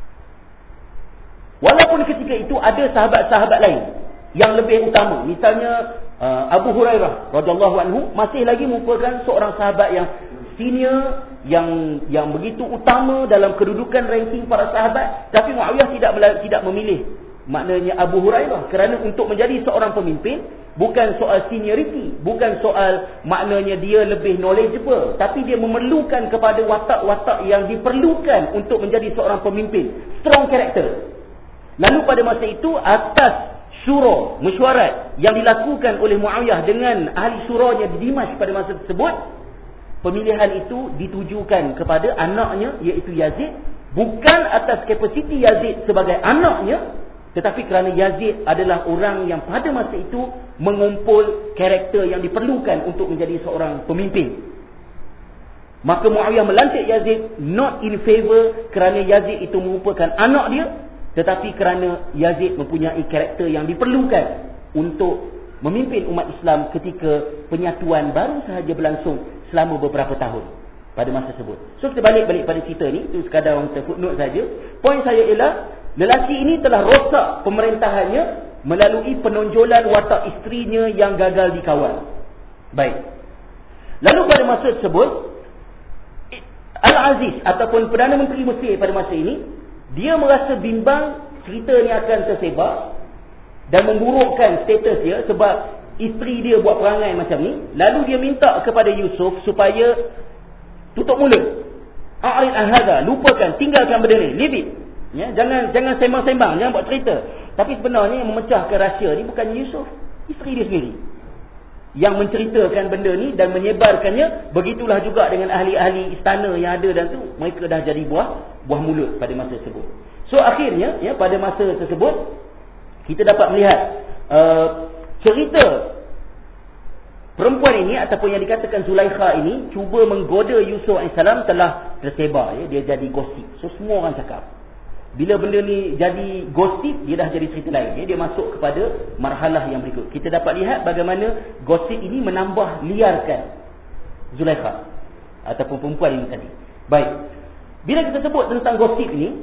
walaupun ketika itu ada sahabat-sahabat lain yang lebih utama, misalnya uh, Abu Hurairah radhiyallahu anhu masih lagi merupakan seorang sahabat yang senior, yang yang begitu utama dalam kedudukan ranking para sahabat, tapi Muawiyah tidak tidak memilih maknanya Abu Hurairah, kerana untuk menjadi seorang pemimpin bukan soal seniority, bukan soal maknanya dia lebih knowledgeable, tapi dia memerlukan kepada watak-watak yang diperlukan untuk menjadi seorang pemimpin, strong character. Lalu pada masa itu, atas syura, mesyuarat yang dilakukan oleh Muawiyah dengan ahli syuranya di Dimash pada masa tersebut, pemilihan itu ditujukan kepada anaknya, iaitu Yazid, bukan atas kapasiti Yazid sebagai anaknya, tetapi kerana Yazid adalah orang yang pada masa itu mengumpul karakter yang diperlukan untuk menjadi seorang pemimpin. Maka Muawiyah melantik Yazid not in favor kerana Yazid itu merupakan anak dia, tetapi kerana Yazid mempunyai karakter yang diperlukan untuk memimpin umat Islam ketika penyatuan baru sahaja berlangsung selama beberapa tahun pada masa tersebut. So kita balik-balik pada cerita ni, itu sekadar orang footnote saja. Poin saya ialah, lelaki ini telah rosak pemerintahannya melalui penonjolan watak isterinya yang gagal dikawal. Baik. Lalu pada masa tersebut, Al-Aziz ataupun Perdana Menteri Mesir pada masa ini, dia merasa bimbang cerita ni akan tersebar dan memburukkan status dia sebab isteri dia buat perangai macam ni. Lalu dia minta kepada Yusuf supaya tutup mulut. A'rid an hadha, lupakan, tinggalkan benda ni, leave it. Ya, jangan jangan sembang-sembang, jangan buat cerita. Tapi sebenarnya yang memecahkan rahsia ni bukan Yusuf, isteri dia sendiri yang menceritakan benda ni dan menyebarkannya. Begitulah juga dengan ahli-ahli istana yang ada, dan tu mereka dah jadi buah buah mulut pada masa tersebut. So akhirnya, ya, pada masa tersebut kita dapat melihat uh, cerita perempuan ini ataupun yang dikatakan Zulaikha ini cuba menggoda Yusuf alaihissalam telah tersebar, ya, dia jadi gosip. So semua orang cakap. Bila benda ni jadi gosip, dia dah jadi cerita lain, ya, dia masuk kepada marhalah yang berikut. Kita dapat lihat bagaimana gosip ini menambah liarkan Zulaikha ataupun perempuan ini tadi. Baik. Bila kita sebut tentang gosip ini,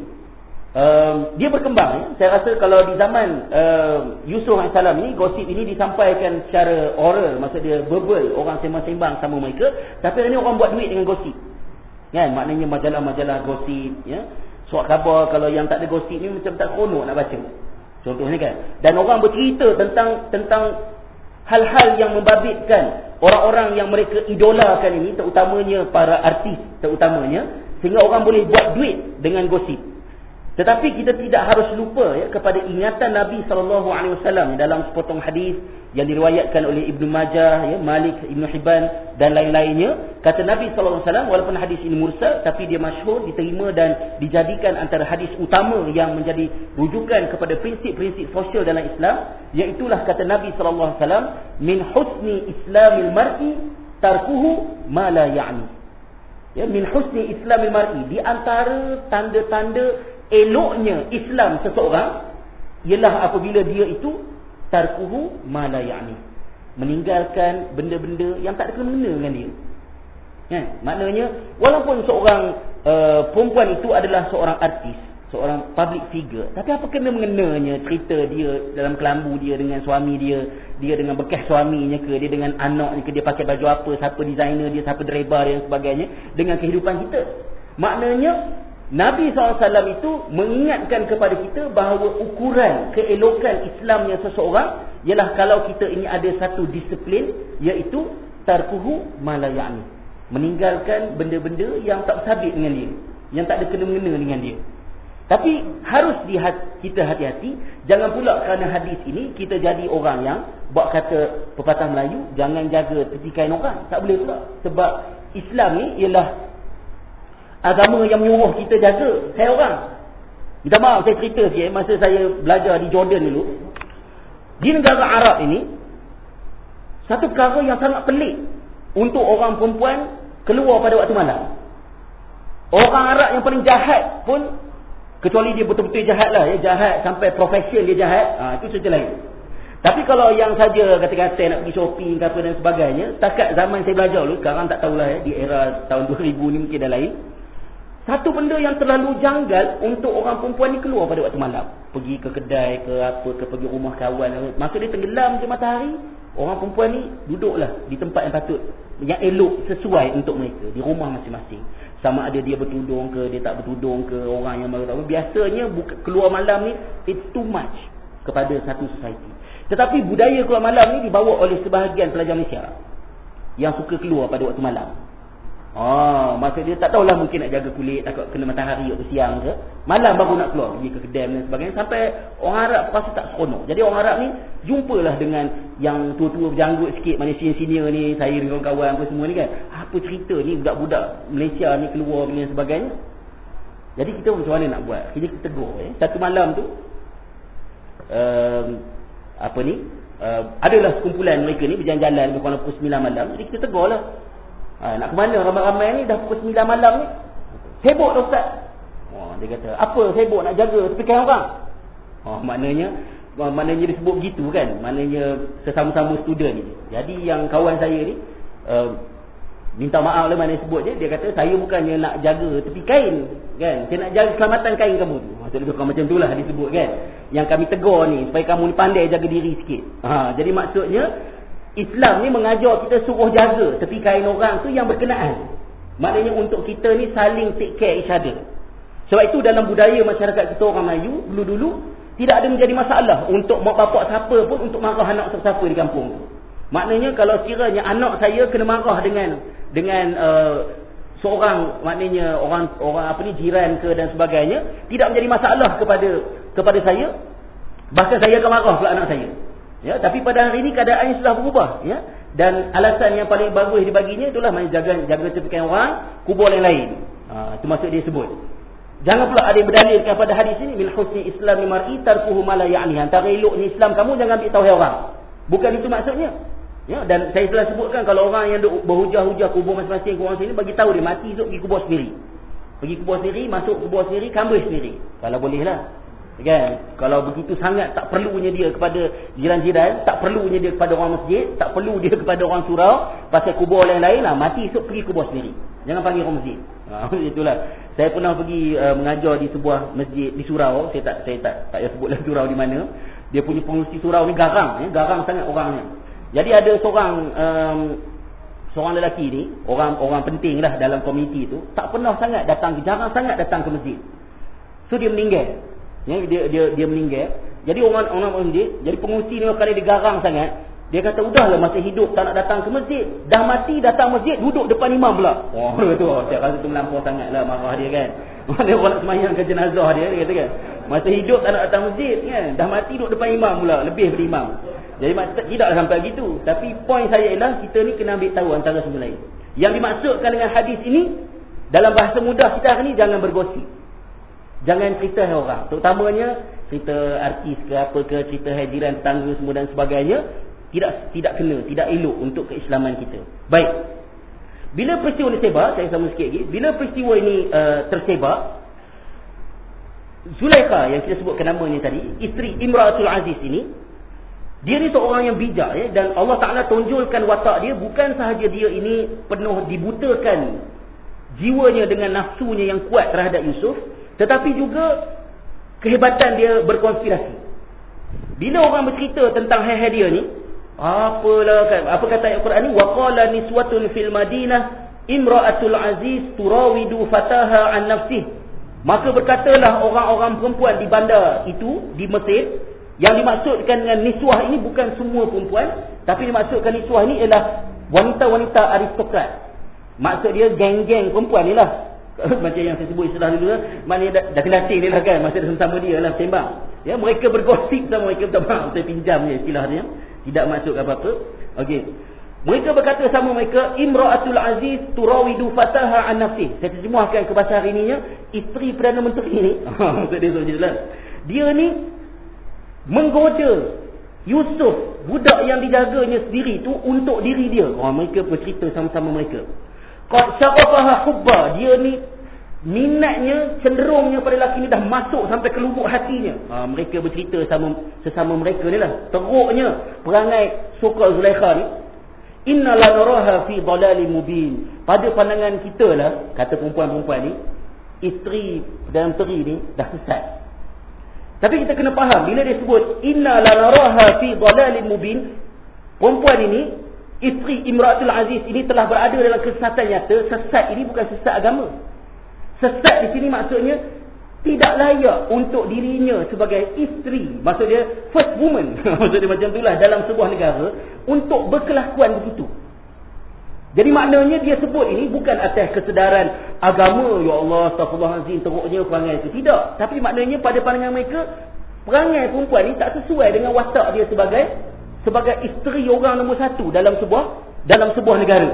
um, dia berkembang, ya. Saya rasa kalau di zaman uh, Yusuf alaihissalam ni, gosip ini disampaikan secara oral, maksud dia verbal, orang sembang-sembang sama mereka. Tapi ini orang buat duit dengan gosip, kan? Maknanya majalah-majalah gosip, ya. Surat khabar kalau yang tak ada gosip ni macam tak seronok nak baca. Contohnya, kan. Dan orang bercerita tentang tentang hal-hal yang membabitkan orang-orang yang mereka idolakan ini, terutamanya para artis terutamanya, sehingga orang boleh buat duit dengan gosip. Tetapi kita tidak harus lupa, ya, kepada ingatan Nabi sallallahu alaihi wasallam dalam sepotong hadis yang diriwayatkan oleh Ibnu Majah, ya, Malik, Ibnu Hibban dan lain-lainnya. Kata Nabi sallallahu alaihi wasallam, walaupun hadis ini mursal, tapi dia masyhur, diterima dan dijadikan antara hadis utama yang menjadi rujukan kepada prinsip-prinsip sosial dalam Islam, iaitulah kata Nabi sallallahu alaihi wasallam, min husni islamil mar'i tarkuhu ma la ya'ni. Ya, min husni islamil mar'i, di antara tanda-tanda eloknya Islam seseorang ialah apabila dia itu tarkuhu ma la ya'ni, meninggalkan benda-benda yang tak ada kena-mengena dengan dia. Kan? Maknanya walaupun seorang uh, perempuan itu adalah seorang artis, seorang public figure, tapi apa kena mengenanya cerita dia dalam kelambu dia dengan suami dia, dia dengan bekas suaminya ke, dia dengan anaknya ke, dia pakai baju apa, siapa designer dia, siapa driver dia dan sebagainya dengan kehidupan kita. Maknanya Nabi sallallahu alaihi wasallam itu mengingatkan kepada kita bahawa ukuran keelokan Islamnya seseorang ialah kalau kita ini ada satu disiplin, iaitu tarkuhu ma la ya'ni, meninggalkan benda-benda yang tak sabit dengan dia, yang tak ada kena-mengena dengan dia. Tapi harus dihat, kita hati-hati, jangan pula kerana hadis ini kita jadi orang yang buat kata pepatah Melayu, jangan jaga tepi kain orang. Tak boleh pula. Sebab Islam ni ialah agama yang menyuruh kita jaga kain orang. Minta maaf saya cerita sikit, masa saya belajar di Jordan dulu, di negara Arab ini, satu perkara yang sangat pelik untuk orang perempuan keluar pada waktu malam. Orang Arab yang paling jahat pun, kecuali dia betul-betul jahat lah, ya, jahat sampai profession dia jahat, ha, itu cerita lain. Tapi kalau yang saja kata-kata nak pergi shopping ke apa dan sebagainya, setakat zaman saya belajar dulu, sekarang tak tahulah ya, di era tahun dua ribu ni mungkin dah lain. Satu benda yang terlalu janggal untuk orang perempuan ni keluar pada waktu malam, pergi ke kedai ke apa ke, pergi rumah kawan, masa dia tenggelam je matahari, orang perempuan ni duduklah di tempat yang patut, yang elok sesuai untuk mereka, di rumah masing-masing. Sama ada dia bertudung ke, dia tak bertudung ke, orang yang baru tahu. Biasanya buka, keluar malam ni it's too much kepada satu society. Tetapi budaya keluar malam ni dibawa oleh sebahagian pelajar Malaysia yang suka keluar pada waktu malam. Oh, masa dia tak tahulah, mungkin nak jaga kulit, takut kena matahari waktu siang ke, malam baru nak keluar pergi ke kedai dan sebagainya, sampai orang Arab rasa tak seronok. Jadi orang Arab ni jumpalah dengan yang tua-tua berjanggut sikit, mana senior-senior ni, saya dengan kawan apa semua ni kan, apa cerita ni budak-budak Malaysia ni keluar dan sebagainya. Jadi kita macam mana nak buat? Kita tegur eh. Satu malam tu um, apa ni uh, adalah sekumpulan mereka ni berjalan-jalan lebih kurang pukul sembilan malam. Jadi kita tegur lah, ha, nak ke mana ramai-ramai ni dah pukul sembilan malam ni, sibuk dah Ustaz. Oh, dia kata apa sibuk nak jaga tepi kain orang? Oh, maknanya maknanya dia sebut begitu kan, maknanya sesama-sama student ni. Jadi yang kawan saya ni uh, minta maaf lah mana sebut je, dia kata saya bukannya nak jaga tepi kain kan, saya nak jaga keselamatan kain kamu tu. Maksud dia macam itulah disebut kan, yang kami tegur ni supaya kamu ni pandai jaga diri sikit. Ha, jadi maksudnya Islam ni mengajar kita suruh jaga tepi kain orang tu yang berkenaan. Maknanya untuk kita ni saling take care each other. Sebab itu dalam budaya masyarakat kita orang Melayu dulu-dulu tidak ada menjadi masalah untuk mak bapak siapa pun untuk marah anak siapa di kampung. Maknanya kalau sekiranya anak saya kena marah dengan dengan uh, seorang, maknanya orang orang apa ni jiran ke dan sebagainya, tidak menjadi masalah kepada kepada saya. Bahkan saya akan marah pula anak saya. Ya, tapi pada hari ini keadaannya sudah berubah, ya. Dan alasan yang paling bagus dibaginya itulah main jaga jaga tepikan orang, kubur yang lain. Ha, itu maksud dia sebut. Jangan pula ada yang berdalilkan pada hadis ini, min husni islami mar'i tarkuhu ma la ya'ni. Antara eloknya Islam kamu jangan ambil tahu orang. Bukan itu maksudnya. Ya, dan saya telah sebutkan kalau orang yang berhujah-hujah kubur masing-masing kubur sini, bagi tahu dia mati esok pergi kubur sendiri. Pergi kubur sendiri, masuk kubur sendiri, kambing sendiri. Kalau bolehlah. Kan? Kalau begitu sangat tak perlunya dia kepada jiran-jiran, tak perlunya dia kepada orang masjid, tak perlu dia kepada orang surau, pasal kubur orang lain lah, mati esok pergi kubur sendiri. Jangan panggil orang masjid. Ha, itulah. Saya pernah pergi uh, mengajar di sebuah masjid di surau, saya tak saya tak tak payah sebutlah surau di mana. Dia punya pengurusi surau ni garang, ya, garang sangat orangnya. Jadi ada seorang um, seorang lelaki ni, orang orang penting lah dalam komuniti tu, tak pernah sangat datang, jarang sangat datang ke masjid. So dia meninggal. Ya, dia dia dia meninggal. Jadi orang orang masjid, jadi pengurusi ni kalau dia garang sangat, dia kata udahlah masa hidup tak nak datang ke masjid, dah mati datang masjid duduk depan imam pula. Wah, oh, tu saya rasa tu melampau sangatlah marah dia kan. Mana orang nak sembahyang ke jenazah dia, dia kata kan. Masa hidup tak nak datang masjid kan, dah mati duduk depan imam pula, lebih daripada imam. Jadi maksud tidaklah sampai gitu, tapi poin saya ialah kita ni kena ambil tahu antara semua lain. Yang dimaksudkan dengan hadis ini dalam bahasa mudah kita hari ni, jangan bergosip. Jangan cerita orang, terutamanya cerita artis ke apa ke, cerita hadiran tetangga semua dan sebagainya, tidak tidak kena, tidak elok untuk keislaman kita. Baik. Bila peristiwa ini tersebar, saya sama sikit lagi, bila peristiwa ini uh, tersebar, Zulaikha yang kita sebutkan namanya tadi, isteri Imratul Aziz ini, Dia ni seorang yang bijak ya, dan Allah Ta'ala tonjolkan watak dia. Bukan sahaja dia ini penuh dibutakan jiwanya dengan nafsunya yang kuat terhadap Yusuf, tetapi juga kehebatan dia berkonspirasi. Bila orang bercerita tentang hal-hal dia ni, apalah kan, apa kata ayat Quran ni, waqala niswatun fil madinah imra'atul aziz turawidu fataha an nafsih. Maka berkatalah orang-orang perempuan di bandar itu di Mesir. Yang dimaksudkan dengan niswah ini bukan semua perempuan, tapi dimaksudkan niswah ini ialah wanita-wanita aristokrat. Maksud dia geng-geng perempuan ni lah. Macam yang saya sebut istilah dulu lah, maknanya dah, dah kelasing ni lah kan, masa sama-sama dia lah sembang. Ya, mereka bergosip sama mereka, minta maaf saya pinjam je istilah dia, tidak maksud apa-apa. Okey. Mereka berkata sama mereka, imra'atul aziz turawidu fataha an nafsih. Saya terjemahkan ke bahasa hari ininya, isteri Perdana Menteri ni. Maksud dia so jelas. Dia ni menggoda Yusuf, budak yang dijaganya sendiri tu, untuk diri dia. Oh, mereka bercerita sama-sama mereka. Qad syaqafaha hubba, dia ni minatnya, cenderungnya pada lelaki ni dah masuk sampai ke lubuk hatinya. Ha, mereka bercerita sama sesama mereka ni lah. Teruknya perangai Suka Zulaikha ni. Inna la naraha fi dhalalin mubin. Pada pandangan kita lah, kata perempuan-perempuan ni, isteri Perdana Menteri ni dah sesat. Tapi kita kena faham, bila dia sebut inna la naraha fi dhalalin mubin, perempuan ini, isteri Imratul Aziz ini telah berada dalam kesesatan nyata. Sesat ini bukan sesat agama. Sesat di sini maksudnya tidak layak untuk dirinya sebagai isteri. Maksud dia first woman. Maksud dia macam itulah dalam sebuah negara, untuk berkelakuan begitu. Jadi maknanya dia sebut ini bukan atas kesedaran agama, ya Allah, astagfirullahalazim, teruknya perangai itu. Tidak. Tapi maknanya pada pandangan mereka, perangai perempuan ini tak sesuai dengan watak dia sebagai sebagai isteri orang nombor satu dalam sebuah dalam sebuah negara.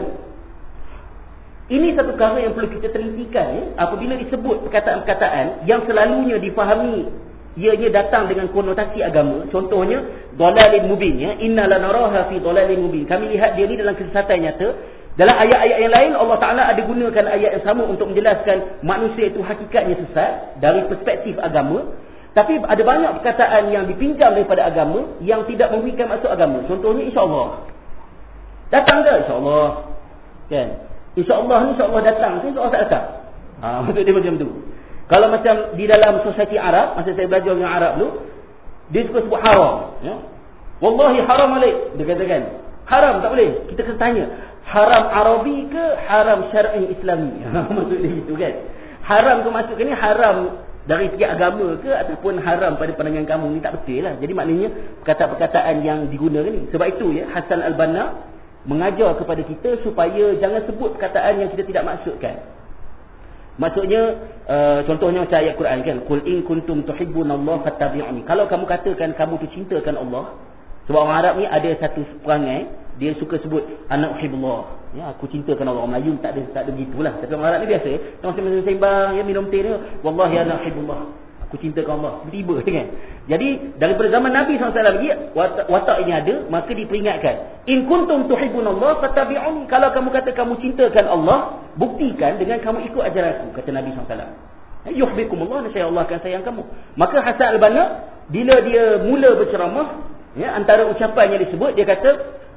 Ini satu perkara yang perlu kita telitikan ya, apabila disebut perkataan-perkataan yang selalunya difahami ianya datang dengan konotasi agama. Contohnya dhalalin mubin ya, inna lanaraha fi dhalalin mubin. Kami lihat dia ni dalam kesesatan nyata. Dalam ayat-ayat yang lain Allah Ta'ala ada gunakan ayat yang sama untuk menjelaskan manusia itu hakikatnya sesat dari perspektif agama. Tapi ada banyak perkataan yang dipinjam daripada agama yang tidak memberikan maksud agama. Contohnya insya-Allah. Datang ke insya-Allah? Kan? Insya-Allah ni insya-Allah datang, insya-Allah tak datang. Ha, maksud dia macam tu. Kalau macam di dalam society Arab, masa saya belajar dengan Arab dulu, dia suka sebut haram, ya. Wallahi haram alaik, dia katakan. Haram tak boleh. Kita kena tanya, haram Arabi ke haram syar'i Islami? Maksud dia gitu kan. Haram tu maksudnya ni haram dari segi agama ke ataupun haram pada pandangan kamu, ni tak betul lah. Jadi maknanya perkataan-perkataan yang digunakan ni. Sebab itu ya, Hasan Al-Banna mengajar kepada kita supaya jangan sebut perkataan yang kita tidak maksudkan. Maksudnya uh, contohnya macam ayat Quran kan, qul in kuntum tuhibbunallaha fattabi'uni. Kalau kamu katakan kamu tu cintakan Allah. Sebab orang Arab ni ada satu perangai, dia suka sebut ana uhibbullah. Ya, aku cintakan Allah. Orang Melayu tak ada tak ada begitulah. Tapi orang Arab ni biasa ya, masa-masa sembang ya, minum teh dia, wallahi ana uhibbullah. Aku cintakan Allah. Tiba-tiba kan. Jadi daripada zaman Nabi sallallahu alaihi wasallam lagi watak, watak ini ada, maka diperingatkan. In kuntum tuhibbunallaha fattabi'uni. Kalau kamu kata kamu cintakan Allah, buktikan dengan kamu ikut ajaranku, kata Nabi sallallahu alaihi wasallam. Yuhibbukumullah, nescaya Allah akan sayang kamu. Maka Hasan Al-Banna bila dia mula berceramah, ya, antara ucapan yang disebut, dia kata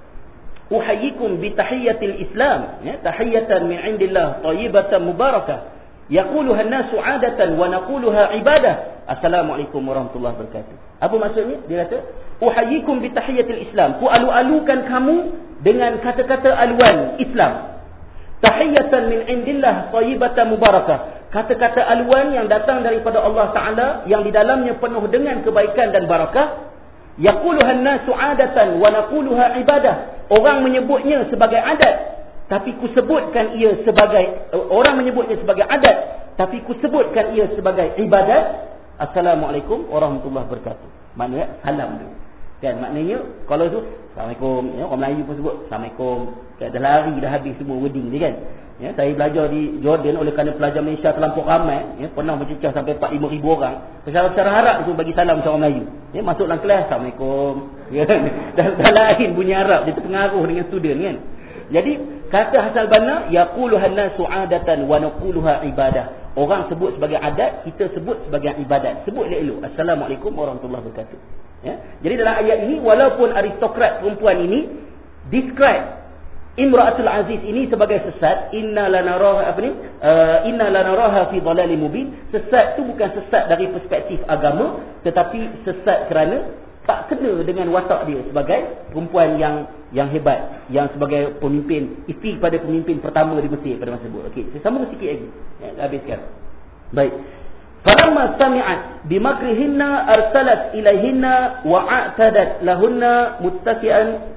uhayyikum bi tahiyyatil Islam, ya, tahiyatan min indillah thayyibatan mubarakah yaquluha an-nasu 'adatan wa naquluha ibadah. Assalamualaikum warahmatullahi wabarakatuh. Apa maksudnya? Dia kata uhayyikum bi tahiyyatil Islam, ku alu-alukan kamu dengan kata-kata aluan Islam. Tahiyatan min indillah thayyibatan mubarakah, kata-kata aluan yang datang daripada Allah Ta'ala yang di dalamnya penuh dengan kebaikan dan barakah. Yaquluha an-nasu 'adatan wa naquluha ibadah. Orang menyebutnya sebagai adat, tapi ku sebutkan ia sebagai orang menyebutnya sebagai adat, tapi ku sebutkan ia sebagai ibadat. Assalamualaikum warahmatullahi wabarakatuh. Maknanya salam tu. Kan maknanya kalau tu Assalamualaikum, ya, orang Melayu pun sebut Assalamualaikum. Kan, dah lari dah habis semua wording dia kan. Ya, saya belajar di Jordan oleh kerana pelajar Malaysia terlampau ramai, ya, pernah mencecah sampai empat lima ribu orang. Secara-secara Arab tu bagi salam macam orang Melayu. Ya, masuk dalam kelas Assalamualaikum. Ya, dah, dah lain bunyi Arab, dia terpengaruh dengan student kan. Jadi kata Hasan Al-Banna, yaquluhan nasu 'adatan wa naquluha ibadah. Orang sebut sebagai adat, kita sebut sebagai ibadat. Sebut elok-elok. Assalamualaikum warahmatullahi wabarakatuh. Ya. Jadi dalam ayat ini, walaupun aristokrat perempuan ini describe Imra'atul Aziz ini sebagai sesat, inna lanaraha apa ni? Uh, inna lanaraha fi dhalalin mubin. Sesat tu bukan sesat dari perspektif agama, tetapi sesat kerana tak kena dengan watak dia sebagai perempuan yang yang hebat, yang sebagai pemimpin, isteri pada pemimpin pertama di Mesir pada masa itu. Okey, saya sambung sikit lagi. Ya, habiskan. Baik. Falamma sami'at bimakrihinna arsalat ilaihinna wa a'tadat lahunna muttaki'an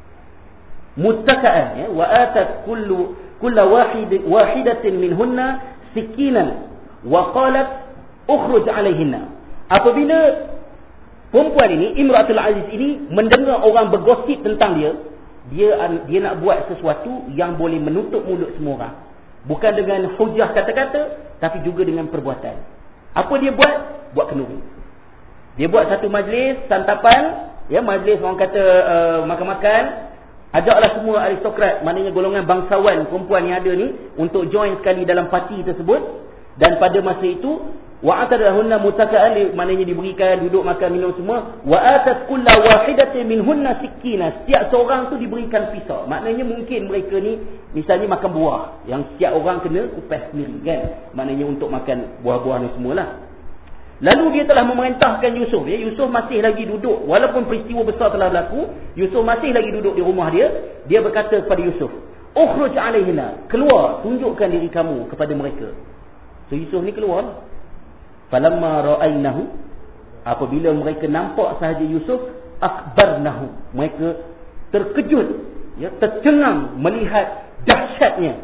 muttaka'an, ya, wa atat kullu kullu wahid wahidatin minhunna sikinan wa qalat ukhruj alaihinna. Apabila perempuan ini, Imra'atul Aziz ini, mendengar orang bergosip tentang dia, dia dia nak buat sesuatu yang boleh menutup mulut semua orang, bukan dengan hujah kata-kata, tapi juga dengan perbuatan. Apa dia buat? Buat kenduri. Dia buat satu majlis santapan, ya, majlis orang kata uh, makan-makan. Ajaklah semua aristokrat, maknanya golongan bangsawan perempuan yang ada ni, untuk join sekali dalam parti tersebut. Dan pada masa itu, wa'atadahunna mutaka'an, maknanya diberikan duduk makan minum semua. Wa'atat kulla wahidatin minhunna sikina, setiap seorang tu diberikan pisau. Maknanya mungkin mereka ni misalnya makan buah, yang setiap orang kena kupas sendiri, kan, maknanya untuk makan buah-buah ni semualah. Lalu dia telah memerintahkan Yusuf, ya, Yusuf masih lagi duduk, walaupun peristiwa besar telah berlaku, Yusuf masih lagi duduk di rumah dia. Dia berkata kepada Yusuf, ukhruj alaihina, keluar, tunjukkan diri kamu kepada mereka. So Yusuf ni keluar. Falamma ra'ainahu, apabila mereka nampak sahaja Yusuf, akbarnahu, mereka terkejut, ya, tercengang melihat dahsyatnya,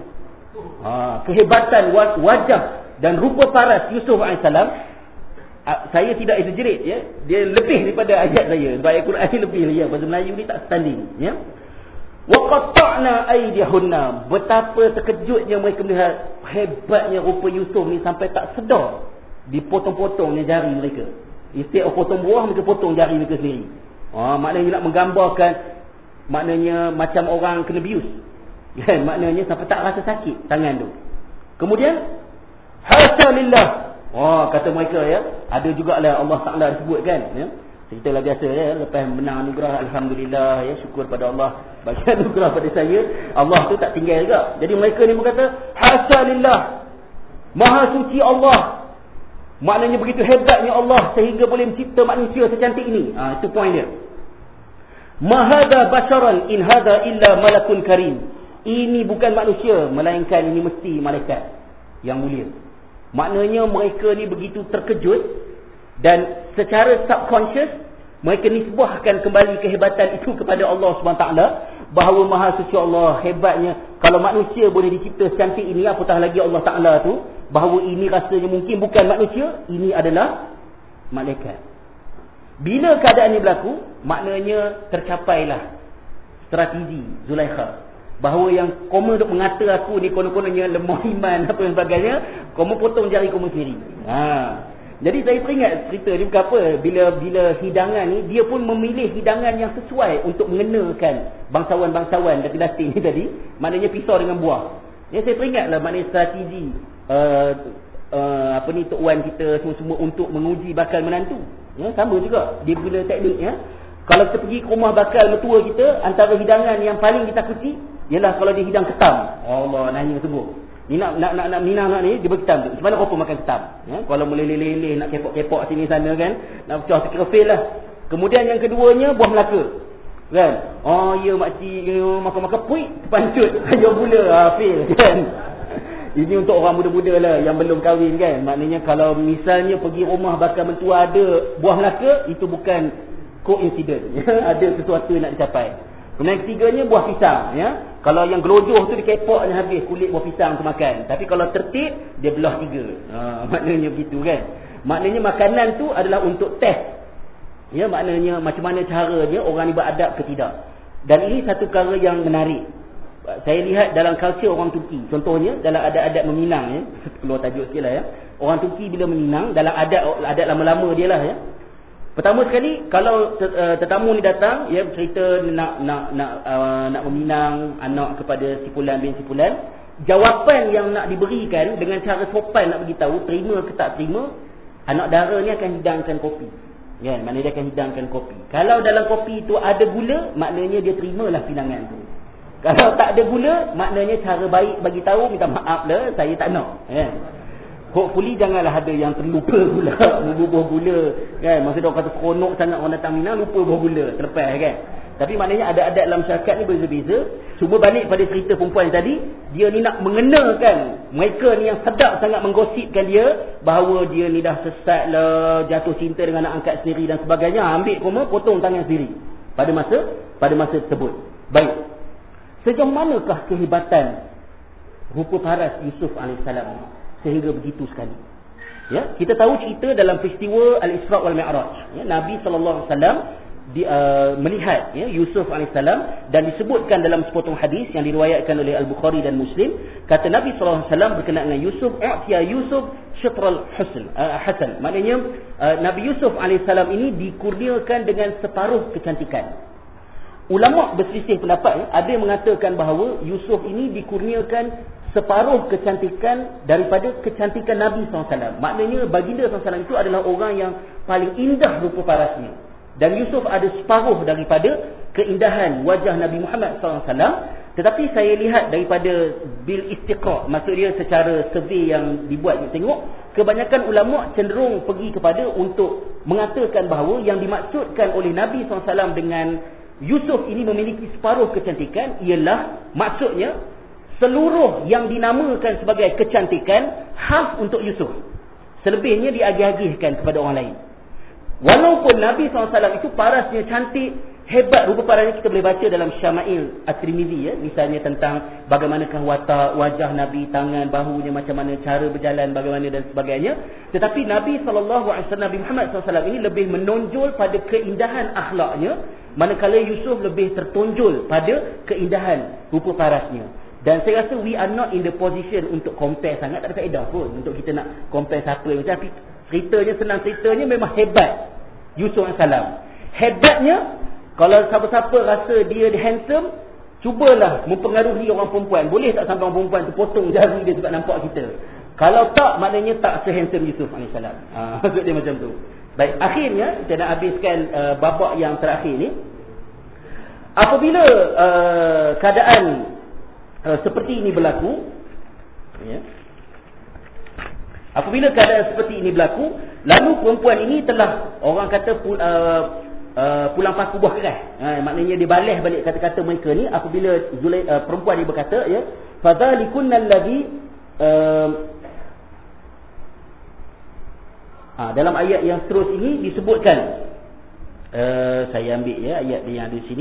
ha, kehebatan wajah dan rupa paras Yusuf alaihissalam. Saya tidak exaggerate, ya, dia lebih daripada ayat saya. Sebab ayat Quran ni lebih, ya, bahasa Melayu ni tak standing, ya. Wa qatta'na aydihunna, betapa terkejutnya mereka melihat hebatnya rupa Yusuf ni sampai tak sedar dipotong-potongnya jari mereka. Instead of potong buah, mereka potong jari mereka sendiri. Ha, maknanya nak menggambarkan, maknanya macam orang kena bius, kan, maknanya sampai tak rasa sakit tangan tu. Kemudian hasya lillah, oh, kata mereka, ya, ada jugalah Allah Taala disebut, kan, ya. Cerita lah biasa, ya, lepas menang anugerah, alhamdulillah, ya, syukur pada Allah bagi anugerah pada saya. Allah tu tak tinggal juga. Jadi mereka ni berkata hasya lillah, maha suci Allah, maknanya begitu hebatnya Allah sehingga boleh mencipta manusia secantik ini. Ha, itu poin dia. Ma hadza basharan in hadza illa malakun karim. Ini bukan manusia, melainkan ini mesti malaikat yang mulia. Maknanya mereka ni begitu terkejut, dan secara subconscious mereka nisbahkan kembali kehebatan itu kepada Allah subhanahu wa taala, bahawa maha suci Allah, hebatnya kalau manusia boleh dicipta secantik ini, apatah lagi Allah Taala tu, bahawa ini rasanya mungkin bukan manusia, ini adalah malaikat. Bila keadaan ini berlaku, maknanya tercapailah strategi Zulaikha, bahawa yang kamu duk mengata aku ni konon-kononnya lemah iman apa dan sebagainya, kamu potong jari kamu sendiri. Ha. Jadi saya teringat cerita ni, bukan apa, bila bila hidangan ni, dia pun memilih hidangan yang sesuai untuk mengenakan bangsawan-bangsawan dan dinasti ni tadi, maknanya pisau dengan buah. Ya, saya teringatlah maknanya strategi uh, uh, apa ni, Tok Wan kita semua-semua untuk menguji bakal menantu. Ya, sama juga dia guna teknik, ya. Kalau kita pergi ke rumah bakal mertua kita, antara hidangan yang paling ditakuti ialah kalau dia hidang ketam. Allah, nanya semua. Ni nak nak nak, nak minang nak ni, dia berketam tu. Macam mana kau pun makan ketam? Ya, kalau meleleh-leleh nak kepok-kepok sini sana, kan, nak pecah sekira fail lah. Kemudian yang keduanya buah Melaka. Kan? Oh ya makcik makan-makan puik terpancut sayur gula, ah, fail, kan. Ini untuk orang muda-muda lah yang belum kahwin, kan. Maknanya kalau misalnya pergi rumah bakal mentua ada buah Melaka, itu bukan coincidence, ya. Ada sesuatu yang nak dicapai. Kemudian ketiganya buah pisang, ya. Kalau yang gelojoh tu dikepoknya habis kulit buah pisang tu makan. Tapi kalau tertib, dia belah tiga. Ha, maknanya begitu, kan. Maknanya makanan tu adalah untuk test. Ya, maknanya macam mana caranya orang ni beradab ke tidak. Dan ini satu perkara yang menarik. Saya lihat dalam culture orang Turki. Contohnya dalam adat-adat meminang, ya. Keluar tajuk sikit lah, ya. Orang Turki bila meminang, dalam adat adat lama-lama dia lah, ya. Pertama sekali, kalau tetamu ni datang, ya, cerita nak nak nak uh, nak meminang anak kepada si fulan bin si fulan, jawapan yang nak diberikan dengan cara sopan nak beritahu terima ke tak terima, anak dara ni akan hidangkan kopi. Kan, maknanya dia akan hidangkan kopi. Kalau dalam kopi itu ada gula, maknanya dia terimalah pinangan tu. Kalau tak ada gula, maknanya cara baik bagi tahu, minta maaf lah, saya tak nak. Kan? Hopefully janganlah ada yang terlupa gula, membubuh gula. Kan? Maksud orang kata seronok sangat orang datang Mina, lupa buah gula, terlepas kan. Tapi maknanya adat-adat dalam masyarakat ni berbeza-beza. Cuma balik pada cerita perempuan tadi, dia ni nak mengenakan mereka ni yang sedap sangat menggosipkan dia, bahawa dia ni dah sesat lah, jatuh cinta dengan anak angkat sendiri dan sebagainya. Ambil koma, potong tangan sendiri pada masa pada masa tersebut. Baik, sejauh manakah kehebatan rupa paras Yusuf alaihissalam sehingga begitu sekali? Ya, kita tahu cerita dalam peristiwa Al-Isra' wal Mi'raj. Ya, Nabi sallallahu alaihi wasallam Di, uh, melihat ya, Yusuf alaihissalam, dan disebutkan dalam sepotong hadis yang diriwayatkan oleh Al-Bukhari dan Muslim, kata Nabi sallallahu alaihi wasallam berkenaan dengan Yusuf, "A'tiya Yusuf syatral husn." Uh, hasan. Maknanya uh, Nabi Yusuf alaihissalam ini dikurniakan dengan separuh kecantikan. Ulama berselisih pendapat, ya. Ada yang mengatakan bahawa Yusuf ini dikurniakan separuh kecantikan daripada kecantikan Nabi sallallahu alaihi wasallam. Maknanya baginda sallallahu alaihi wasallam itu adalah orang yang paling indah rupa parasnya. Dan Yusuf ada separuh daripada keindahan wajah Nabi Muhammad sallallahu alaihi wasallam. Tetapi saya lihat daripada bil istiqra', maksud dia secara survey yang dibuat, kita tengok kebanyakan ulama cenderung pergi kepada untuk mengatakan bahawa yang dimaksudkan oleh Nabi sallallahu alaihi wasallam dengan Yusuf ini memiliki separuh kecantikan ialah maksudnya seluruh yang dinamakan sebagai kecantikan khas untuk Yusuf. Selebihnya diagih-agihkan kepada orang lain. Walaupun Nabi sallallahu alaihi wasallam itu parasnya cantik, hebat rupa parasnya, kita boleh baca dalam Syama'il At-Tirmizi, ya, misalnya tentang bagaimanakah watak wajah Nabi, tangan, bahunya, macam mana cara berjalan, bagaimana dan sebagainya. Tetapi Nabi sallallahu alaihi wasallam, Nabi Muhammad sallallahu alaihi wasallam ini lebih menonjol pada keindahan akhlaknya, manakala Yusuf lebih tertonjol pada keindahan rupa parasnya. Dan saya rasa we are not in the position untuk compare sangat, tak ada faedah pun untuk kita nak compare siapa yang tapi ceritanya, senang ceritanya memang hebat Yusuf alaihissalam. Hebatnya, kalau siapa-siapa rasa dia handsome, cubalah mempengaruhi orang perempuan. Boleh tak sampai orang perempuan tu potong jari dia sebab nampak kita? Kalau tak, maknanya tak se-handsome Yusuf alaihissalam. Ha, maksud dia macam tu. Baik, akhirnya kita nak habiskan uh, babak yang terakhir ni. Apabila uh, keadaan uh, seperti ini berlaku, ya, apabila keadaan seperti ini berlaku, lalu perempuan ini telah, orang kata pul, uh, uh, pulang paku buah keras. Uh, maknanya dia balas balik kata-kata mereka ni apabila Zulay, uh, perempuan ini berkata, ya, fadzalikunna alladhi uh, uh, dalam ayat yang terus ini disebutkan, uh, saya ambil ya ayat yang ada di sini.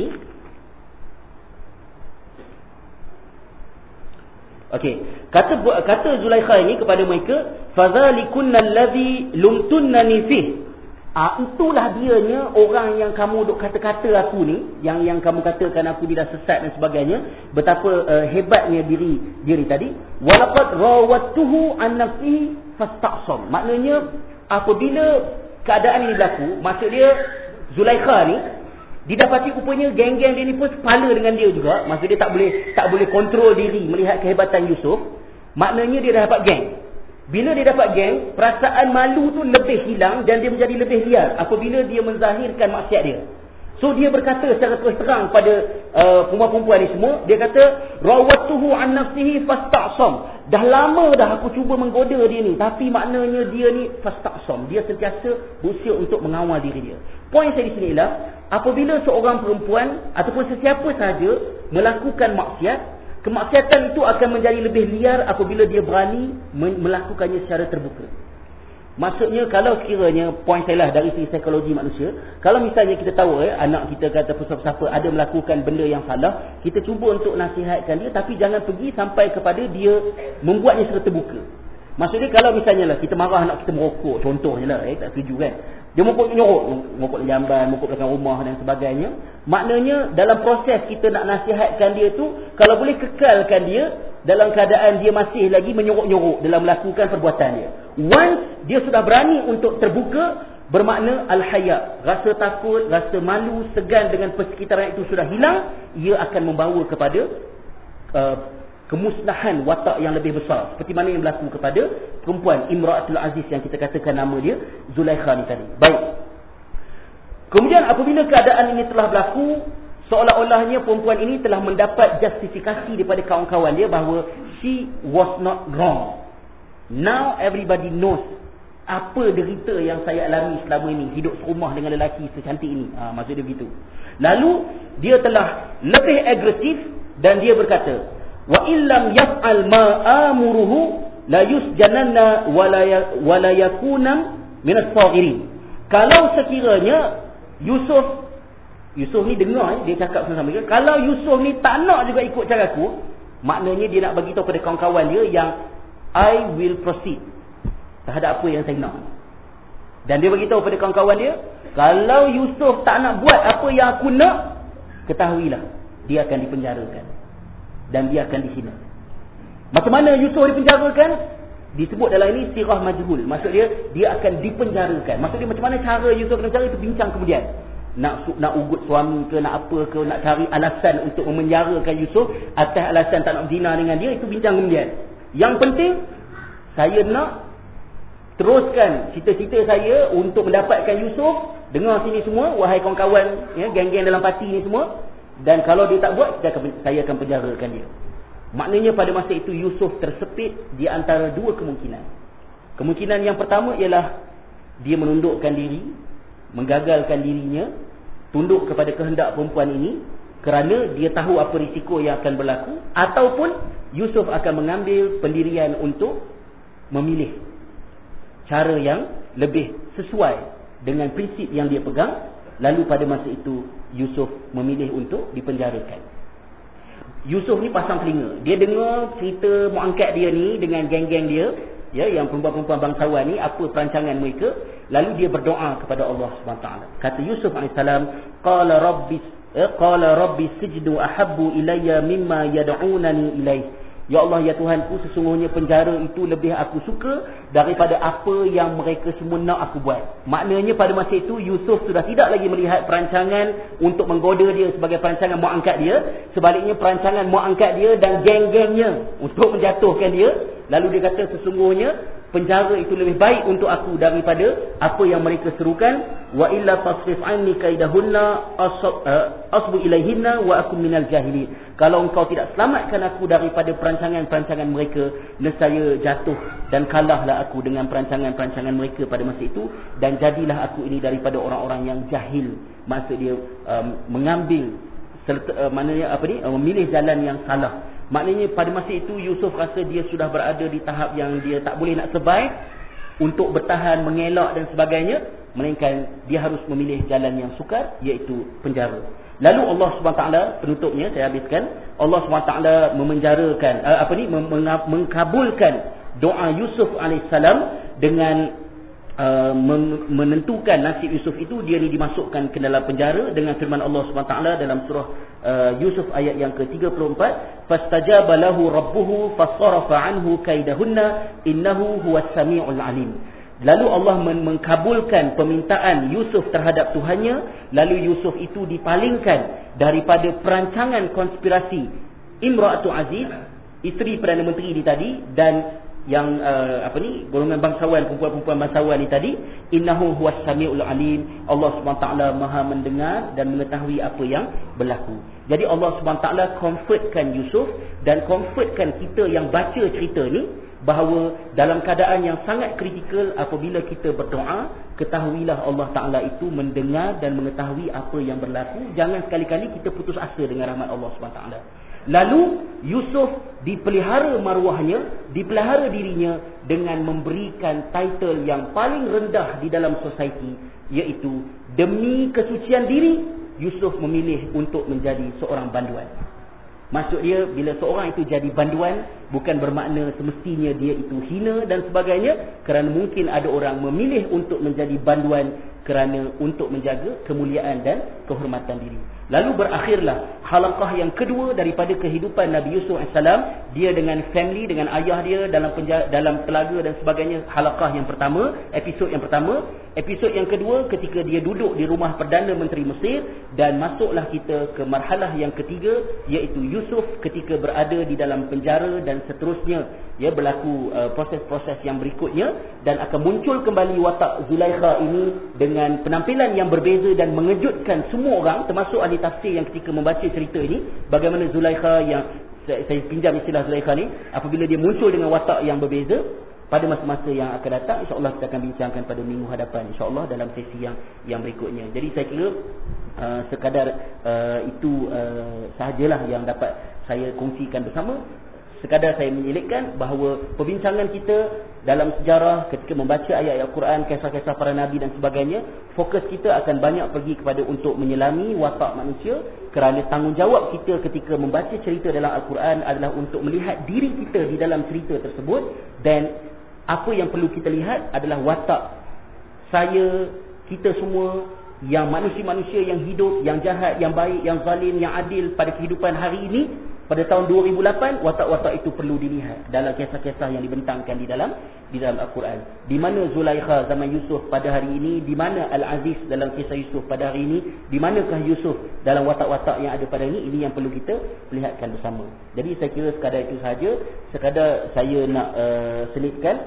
Okey, kata kata Zulaikha ini kepada mereka, fadzalikunna allazi lumtunnani fih. Ah, itulah dianya orang yang kamu duk kata-kata aku ni, yang yang kamu katakan aku dia dah sesat dan sebagainya, betapa uh, hebatnya diri diri tadi. Walaqad rawattuhu an nafsihi fasta'sam. Maknanya apabila keadaan ini berlaku, maksud dia Zulaikha ni didapati rupanya geng-geng dia ni pun sepala dengan dia juga. Maksud dia tak boleh tak boleh kontrol diri melihat kehebatan Yusuf. Maknanya dia dah dapat geng. Bila dia dapat geng, perasaan malu tu lebih hilang dan dia menjadi lebih liar apabila dia menzahirkan maksiat dia. So dia berkata secara terus terang pada uh, perempuan-perempuan ni semua, dia kata rawattuhu an nafsihi fasta'sam. Dah lama dah aku cuba menggoda dia ni, tapi maknanya dia ni fasta'sam, dia sentiasa berusaha untuk mengawal diri dia. Poin saya di sini ialah apabila seorang perempuan ataupun sesiapa sahaja melakukan maksiat, kemaksiatan itu akan menjadi lebih liar apabila dia berani melakukannya secara terbuka. Maksudnya kalau sekiranya, poin saya lah dari segi psikologi manusia, kalau misalnya kita tahu eh, anak kita kata siapa-siapa ada melakukan benda yang salah, kita cuba untuk nasihatkan dia, tapi jangan pergi sampai kepada dia membuatnya secara terbuka. Maksudnya kalau misalnya lah kita marah anak kita merokok, contohnya lah, eh, tak setuju kan, dia merokok nyorok, merokok dalam jamban, merokok belakang rumah dan sebagainya. Maknanya dalam proses kita nak nasihatkan dia tu, kalau boleh kekalkan dia dalam keadaan dia masih lagi menyorok-nyorok dalam melakukan perbuatan dia. Once dia sudah berani untuk terbuka, bermakna al-haya, rasa takut, rasa malu, segan dengan persekitaran itu sudah hilang, ia akan membawa kepada uh, kemusnahan watak yang lebih besar, seperti mana yang berlaku kepada perempuan Imra'atul Aziz yang kita katakan nama dia Zulaikha ni tadi. Baik, Kemudian apabila keadaan ini telah berlaku, seolah-olahnya perempuan ini telah mendapat justifikasi daripada kawan-kawan dia bahawa she was not wrong. Now everybody knows apa derita yang saya alami selama ini, hidup serumah dengan lelaki secantik ini. Ha, maksud dia begitu. Lalu dia telah lebih agresif dan dia berkata, wa illam yaf'al ma amuruhu la yusjananna wa la yakuna min as-saghirin. Kalau sekiranya Yusuf Yusuf ni dengar, dia cakap sama-sama dia, kalau Yusuf ni tak nak juga ikut cara aku, maknanya dia nak bagi tahu pada kawan-kawan dia yang I will proceed terhadap apa yang saya nak. Dan dia bagi tahu pada kawan-kawan dia, kalau Yusuf tak nak buat apa yang aku nak, ketahuilah dia akan dipenjarakan dan dia akan dihina. Macam mana Yusuf dipenjarakan? Disebut dalam ini sirah majhul. Maksud dia, dia akan dipenjarakan. Maksud dia macam mana cara Yusuf penjara itu bincang kemudian. Nak nak ugut suami ke, nak apa ke, nak cari alasan untuk memenjarakan Yusuf atas alasan tak nak zina dengan dia, itu bincang kemudian. Yang penting, saya nak teruskan cita-cita saya untuk mendapatkan Yusuf. Dengar sini semua, wahai kawan-kawan, ya, geng-geng dalam parti ni semua. Dan kalau dia tak buat, saya akan, saya akan penjarakan dia. Maknanya pada masa itu Yusuf tersepit di antara dua kemungkinan. Kemungkinan yang pertama ialah dia menundukkan diri, menggagalkan dirinya, tunduk kepada kehendak perempuan ini kerana dia tahu apa risiko yang akan berlaku, ataupun Yusuf akan mengambil pendirian untuk memilih cara yang lebih sesuai dengan prinsip yang dia pegang. Lalu pada masa itu Yusuf memilih untuk dipenjarakan. Yusuf ni pasang telinga. Dia dengar cerita muangkat dia ni dengan geng-geng dia, ya, yang perempuan-perempuan bangsawan ni, apa perancangan mereka. Lalu dia berdoa kepada Allah subhanahu wa taala. Kata Yusuf alaihi salam, qala rabbi eh, qala rabbi sijnu ahabbu ilayya mimma yad'unani ilaih. Ya Allah, ya Tuhanku, sesungguhnya penjara itu lebih aku suka daripada apa yang mereka semua nak aku buat. Maknanya pada masa itu Yusuf sudah tidak lagi melihat perancangan untuk menggoda dia sebagai perancangan mak angkat dia. Sebaliknya perancangan mak angkat dia dan geng-gengnya untuk menjatuhkan dia. Lalu dia kata, sesungguhnya penjara itu lebih baik untuk aku daripada apa yang mereka serukan. Wa illa tasrif anni kaidahunna asbu ilaihinna wa akum minal jahilin. Kalau engkau tidak selamatkan aku daripada perancangan-perancangan mereka, nescaya jatuh dan kalahlah aku dengan perancangan-perancangan mereka pada masa itu, dan jadilah aku ini daripada orang-orang yang jahil. Maksud dia um, mengambil serta, uh, maknanya apa ni, uh, memilih jalan yang salah. Maknanya pada masa itu Yusuf rasa dia sudah berada di tahap yang dia tak boleh nak survive untuk bertahan, mengelak dan sebagainya, melainkan dia harus memilih jalan yang sukar, iaitu penjara. Lalu Allah subhanahu wa taala, penutupnya saya habiskan, Allah subhanahu wa taala memenjarakan uh, apa ni mengkabulkan doa Yusuf alaihissalam dengan Uh, menentukan nasib Yusuf itu. Dia ni dimasukkan ke dalam penjara dengan firman Allah subhanahu wa taala dalam surah uh, Yusuf ayat yang ke tiga puluh empat, fastajaba lahu rabbuhu fasarafa anhu kaidahunna innahu huwas samiul alim. Lalu Allah mengkabulkan permintaan Yusuf terhadap Tuhannya. Lalu Yusuf itu dipalingkan daripada perancangan konspirasi Imra'atu Aziz, isteri Perdana Menteri ini tadi, dan yang uh, apa ni, golongan bangsawan, perempuan-perempuan bangsawan ni tadi. Innahu huwas samiul alim. Allah Subhanahu taala Maha mendengar dan mengetahui apa yang berlaku. Jadi Allah Subhanahu taala comfortkan Yusuf dan comfortkan kita yang baca cerita ni bahawa dalam keadaan yang sangat kritikal, apabila kita berdoa, ketahuilah Allah Taala itu mendengar dan mengetahui apa yang berlaku. Jangan sekali-kali kita putus asa dengan rahmat Allah Subhanahu taala. Lalu Yusuf dipelihara maruahnya, dipelihara dirinya dengan memberikan title yang paling rendah di dalam society, iaitu demi kesucian diri Yusuf memilih untuk menjadi seorang banduan. Maksud dia, bila seorang itu jadi banduan, bukan bermakna semestinya dia itu hina dan sebagainya, kerana mungkin ada orang memilih untuk menjadi banduan kerana untuk menjaga kemuliaan dan kehormatan diri. Lalu berakhirlah halaqah yang kedua daripada kehidupan Nabi Yusuf alaihi salam, dia dengan family, dengan ayah dia dalam penjara, dalam telaga dan sebagainya. Halaqah yang pertama, episod yang pertama. Episod yang kedua ketika dia duduk di rumah Perdana Menteri Mesir, dan masuklah kita ke marhalah yang ketiga, iaitu Yusuf ketika berada di dalam penjara dan seterusnya. Ya, berlaku uh, proses-proses yang berikutnya, dan akan muncul kembali watak Zulaikha ini dengan penampilan yang berbeza dan mengejutkan semua orang, termasuk ahli tafsir yang ketika membaca cerita ini, bagaimana Zulaikha yang saya, saya pinjam istilah Zulaikha ni, apabila dia muncul dengan watak yang berbeza pada masa-masa yang akan datang, insya-Allah kita akan bincangkan pada minggu hadapan, insya-Allah dalam sesi yang yang berikutnya. Jadi saya kira uh, sekadar uh, itu uh, sahajalah yang dapat saya kongsikan bersama. Sekadar saya menyelitkan bahawa perbincangan kita dalam sejarah ketika membaca ayat-ayat Al-Quran, kisah-kisah para Nabi dan sebagainya, fokus kita akan banyak pergi kepada untuk menyelami watak manusia, kerana tanggungjawab kita ketika membaca cerita dalam Al-Quran adalah untuk melihat diri kita di dalam cerita tersebut, dan apa yang perlu kita lihat adalah watak saya, kita semua, yang manusia-manusia yang hidup, yang jahat, yang baik, yang zalim, yang adil pada kehidupan hari ini. Pada tahun dua ribu lapan, watak-watak itu perlu dilihat dalam kisah-kisah yang dibentangkan di dalam di dalam Al-Quran. Di mana Zulaikha zaman Yusuf pada hari ini, di mana Al-Aziz dalam kisah Yusuf pada hari ini, di manakah Yusuf dalam watak-watak yang ada pada ini, ini yang perlu kita lihatkan bersama. Jadi saya kira sekadar itu sahaja, sekadar saya nak uh, selitkan,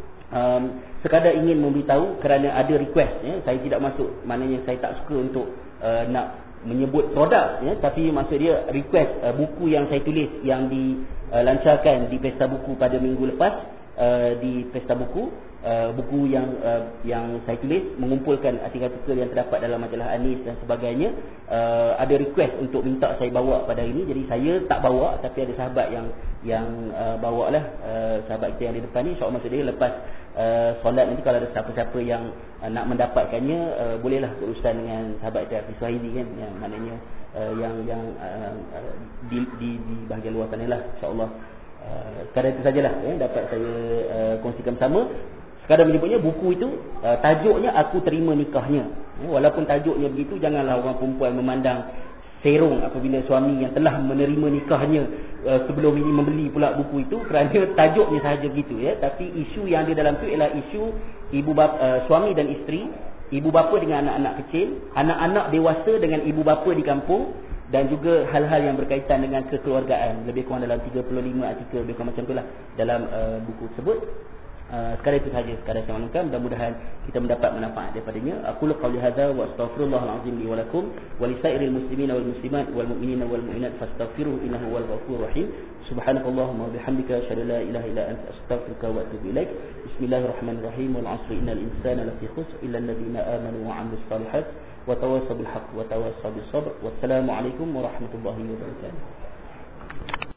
um, sekadar ingin memberitahu kerana ada request, ya. Saya tidak masuk, maknanya saya tak suka untuk uh, nak menyebut produk, ya, tapi maksud dia request uh, buku yang saya tulis yang dilancarkan uh, di Pesta Buku pada minggu lepas, uh, di Pesta Buku, uh, buku yang uh, yang saya tulis mengumpulkan artikel-artikel yang terdapat dalam majalah Anis dan sebagainya. Uh, ada request untuk minta saya bawa pada ini, jadi saya tak bawa, tapi ada sahabat yang yang uh, bawa lah, uh, sahabat kita yang di depan ni, insya-Allah maksud dia lepas Uh, solat nanti kalau ada siapa-siapa yang uh, nak mendapatkannya, uh, bolehlah berurusan dengan sahabat kita Hafiz Wahidi kan, yang maknanya uh, yang yang uh, uh, di, di di bahagian luar sana lah, insya-Allah. Uh, sekadar itu sajalah, ya, dapat saya uh, kongsikan bersama. Sekadar menyebutnya buku itu, uh, tajuknya Aku Terima Nikahnya. Ya, walaupun tajuknya begitu, janganlah orang perempuan memandang serong apabila suami yang telah menerima nikahnya uh, sebelum ini membeli pula buku itu, kerana tajuknya sahaja begitu, ya. Tapi isu yang ada dalam tu ialah isu ibu bapa, uh, suami dan isteri, ibu bapa dengan anak-anak kecil, anak-anak dewasa dengan ibu bapa di kampung, dan juga hal-hal yang berkaitan dengan kekeluargaan. Lebih kurang dalam tiga puluh lima artikel, lebih kurang macam itulah dalam uh, buku tersebut. Uh, sekadar itu sahaja, sekadar saya maklumkan, mudah-mudahan kita mendapat manfaat daripadanya. Aku qauli hadza wa astaghfirullahal azim li wa lakum wa li sairil muslimina wal muslimat wal mu'minina wal mu'minat fastaghfiruhu innahu wal ghafurur rahim. Subhanakallahumma wa bihamdika asyhadu an la ilaha illa anta astaghfiruka wa atubu ilaik. Bismillahirrahmanirrahim. Wal 'asri innal insana lafi khusr illa alladhina amanu wa 'amilus shalihat wa tawassaw bil haqq wa tawassaw bis sabr. Wassalamu alaikum warahmatullahi wabarakatuh.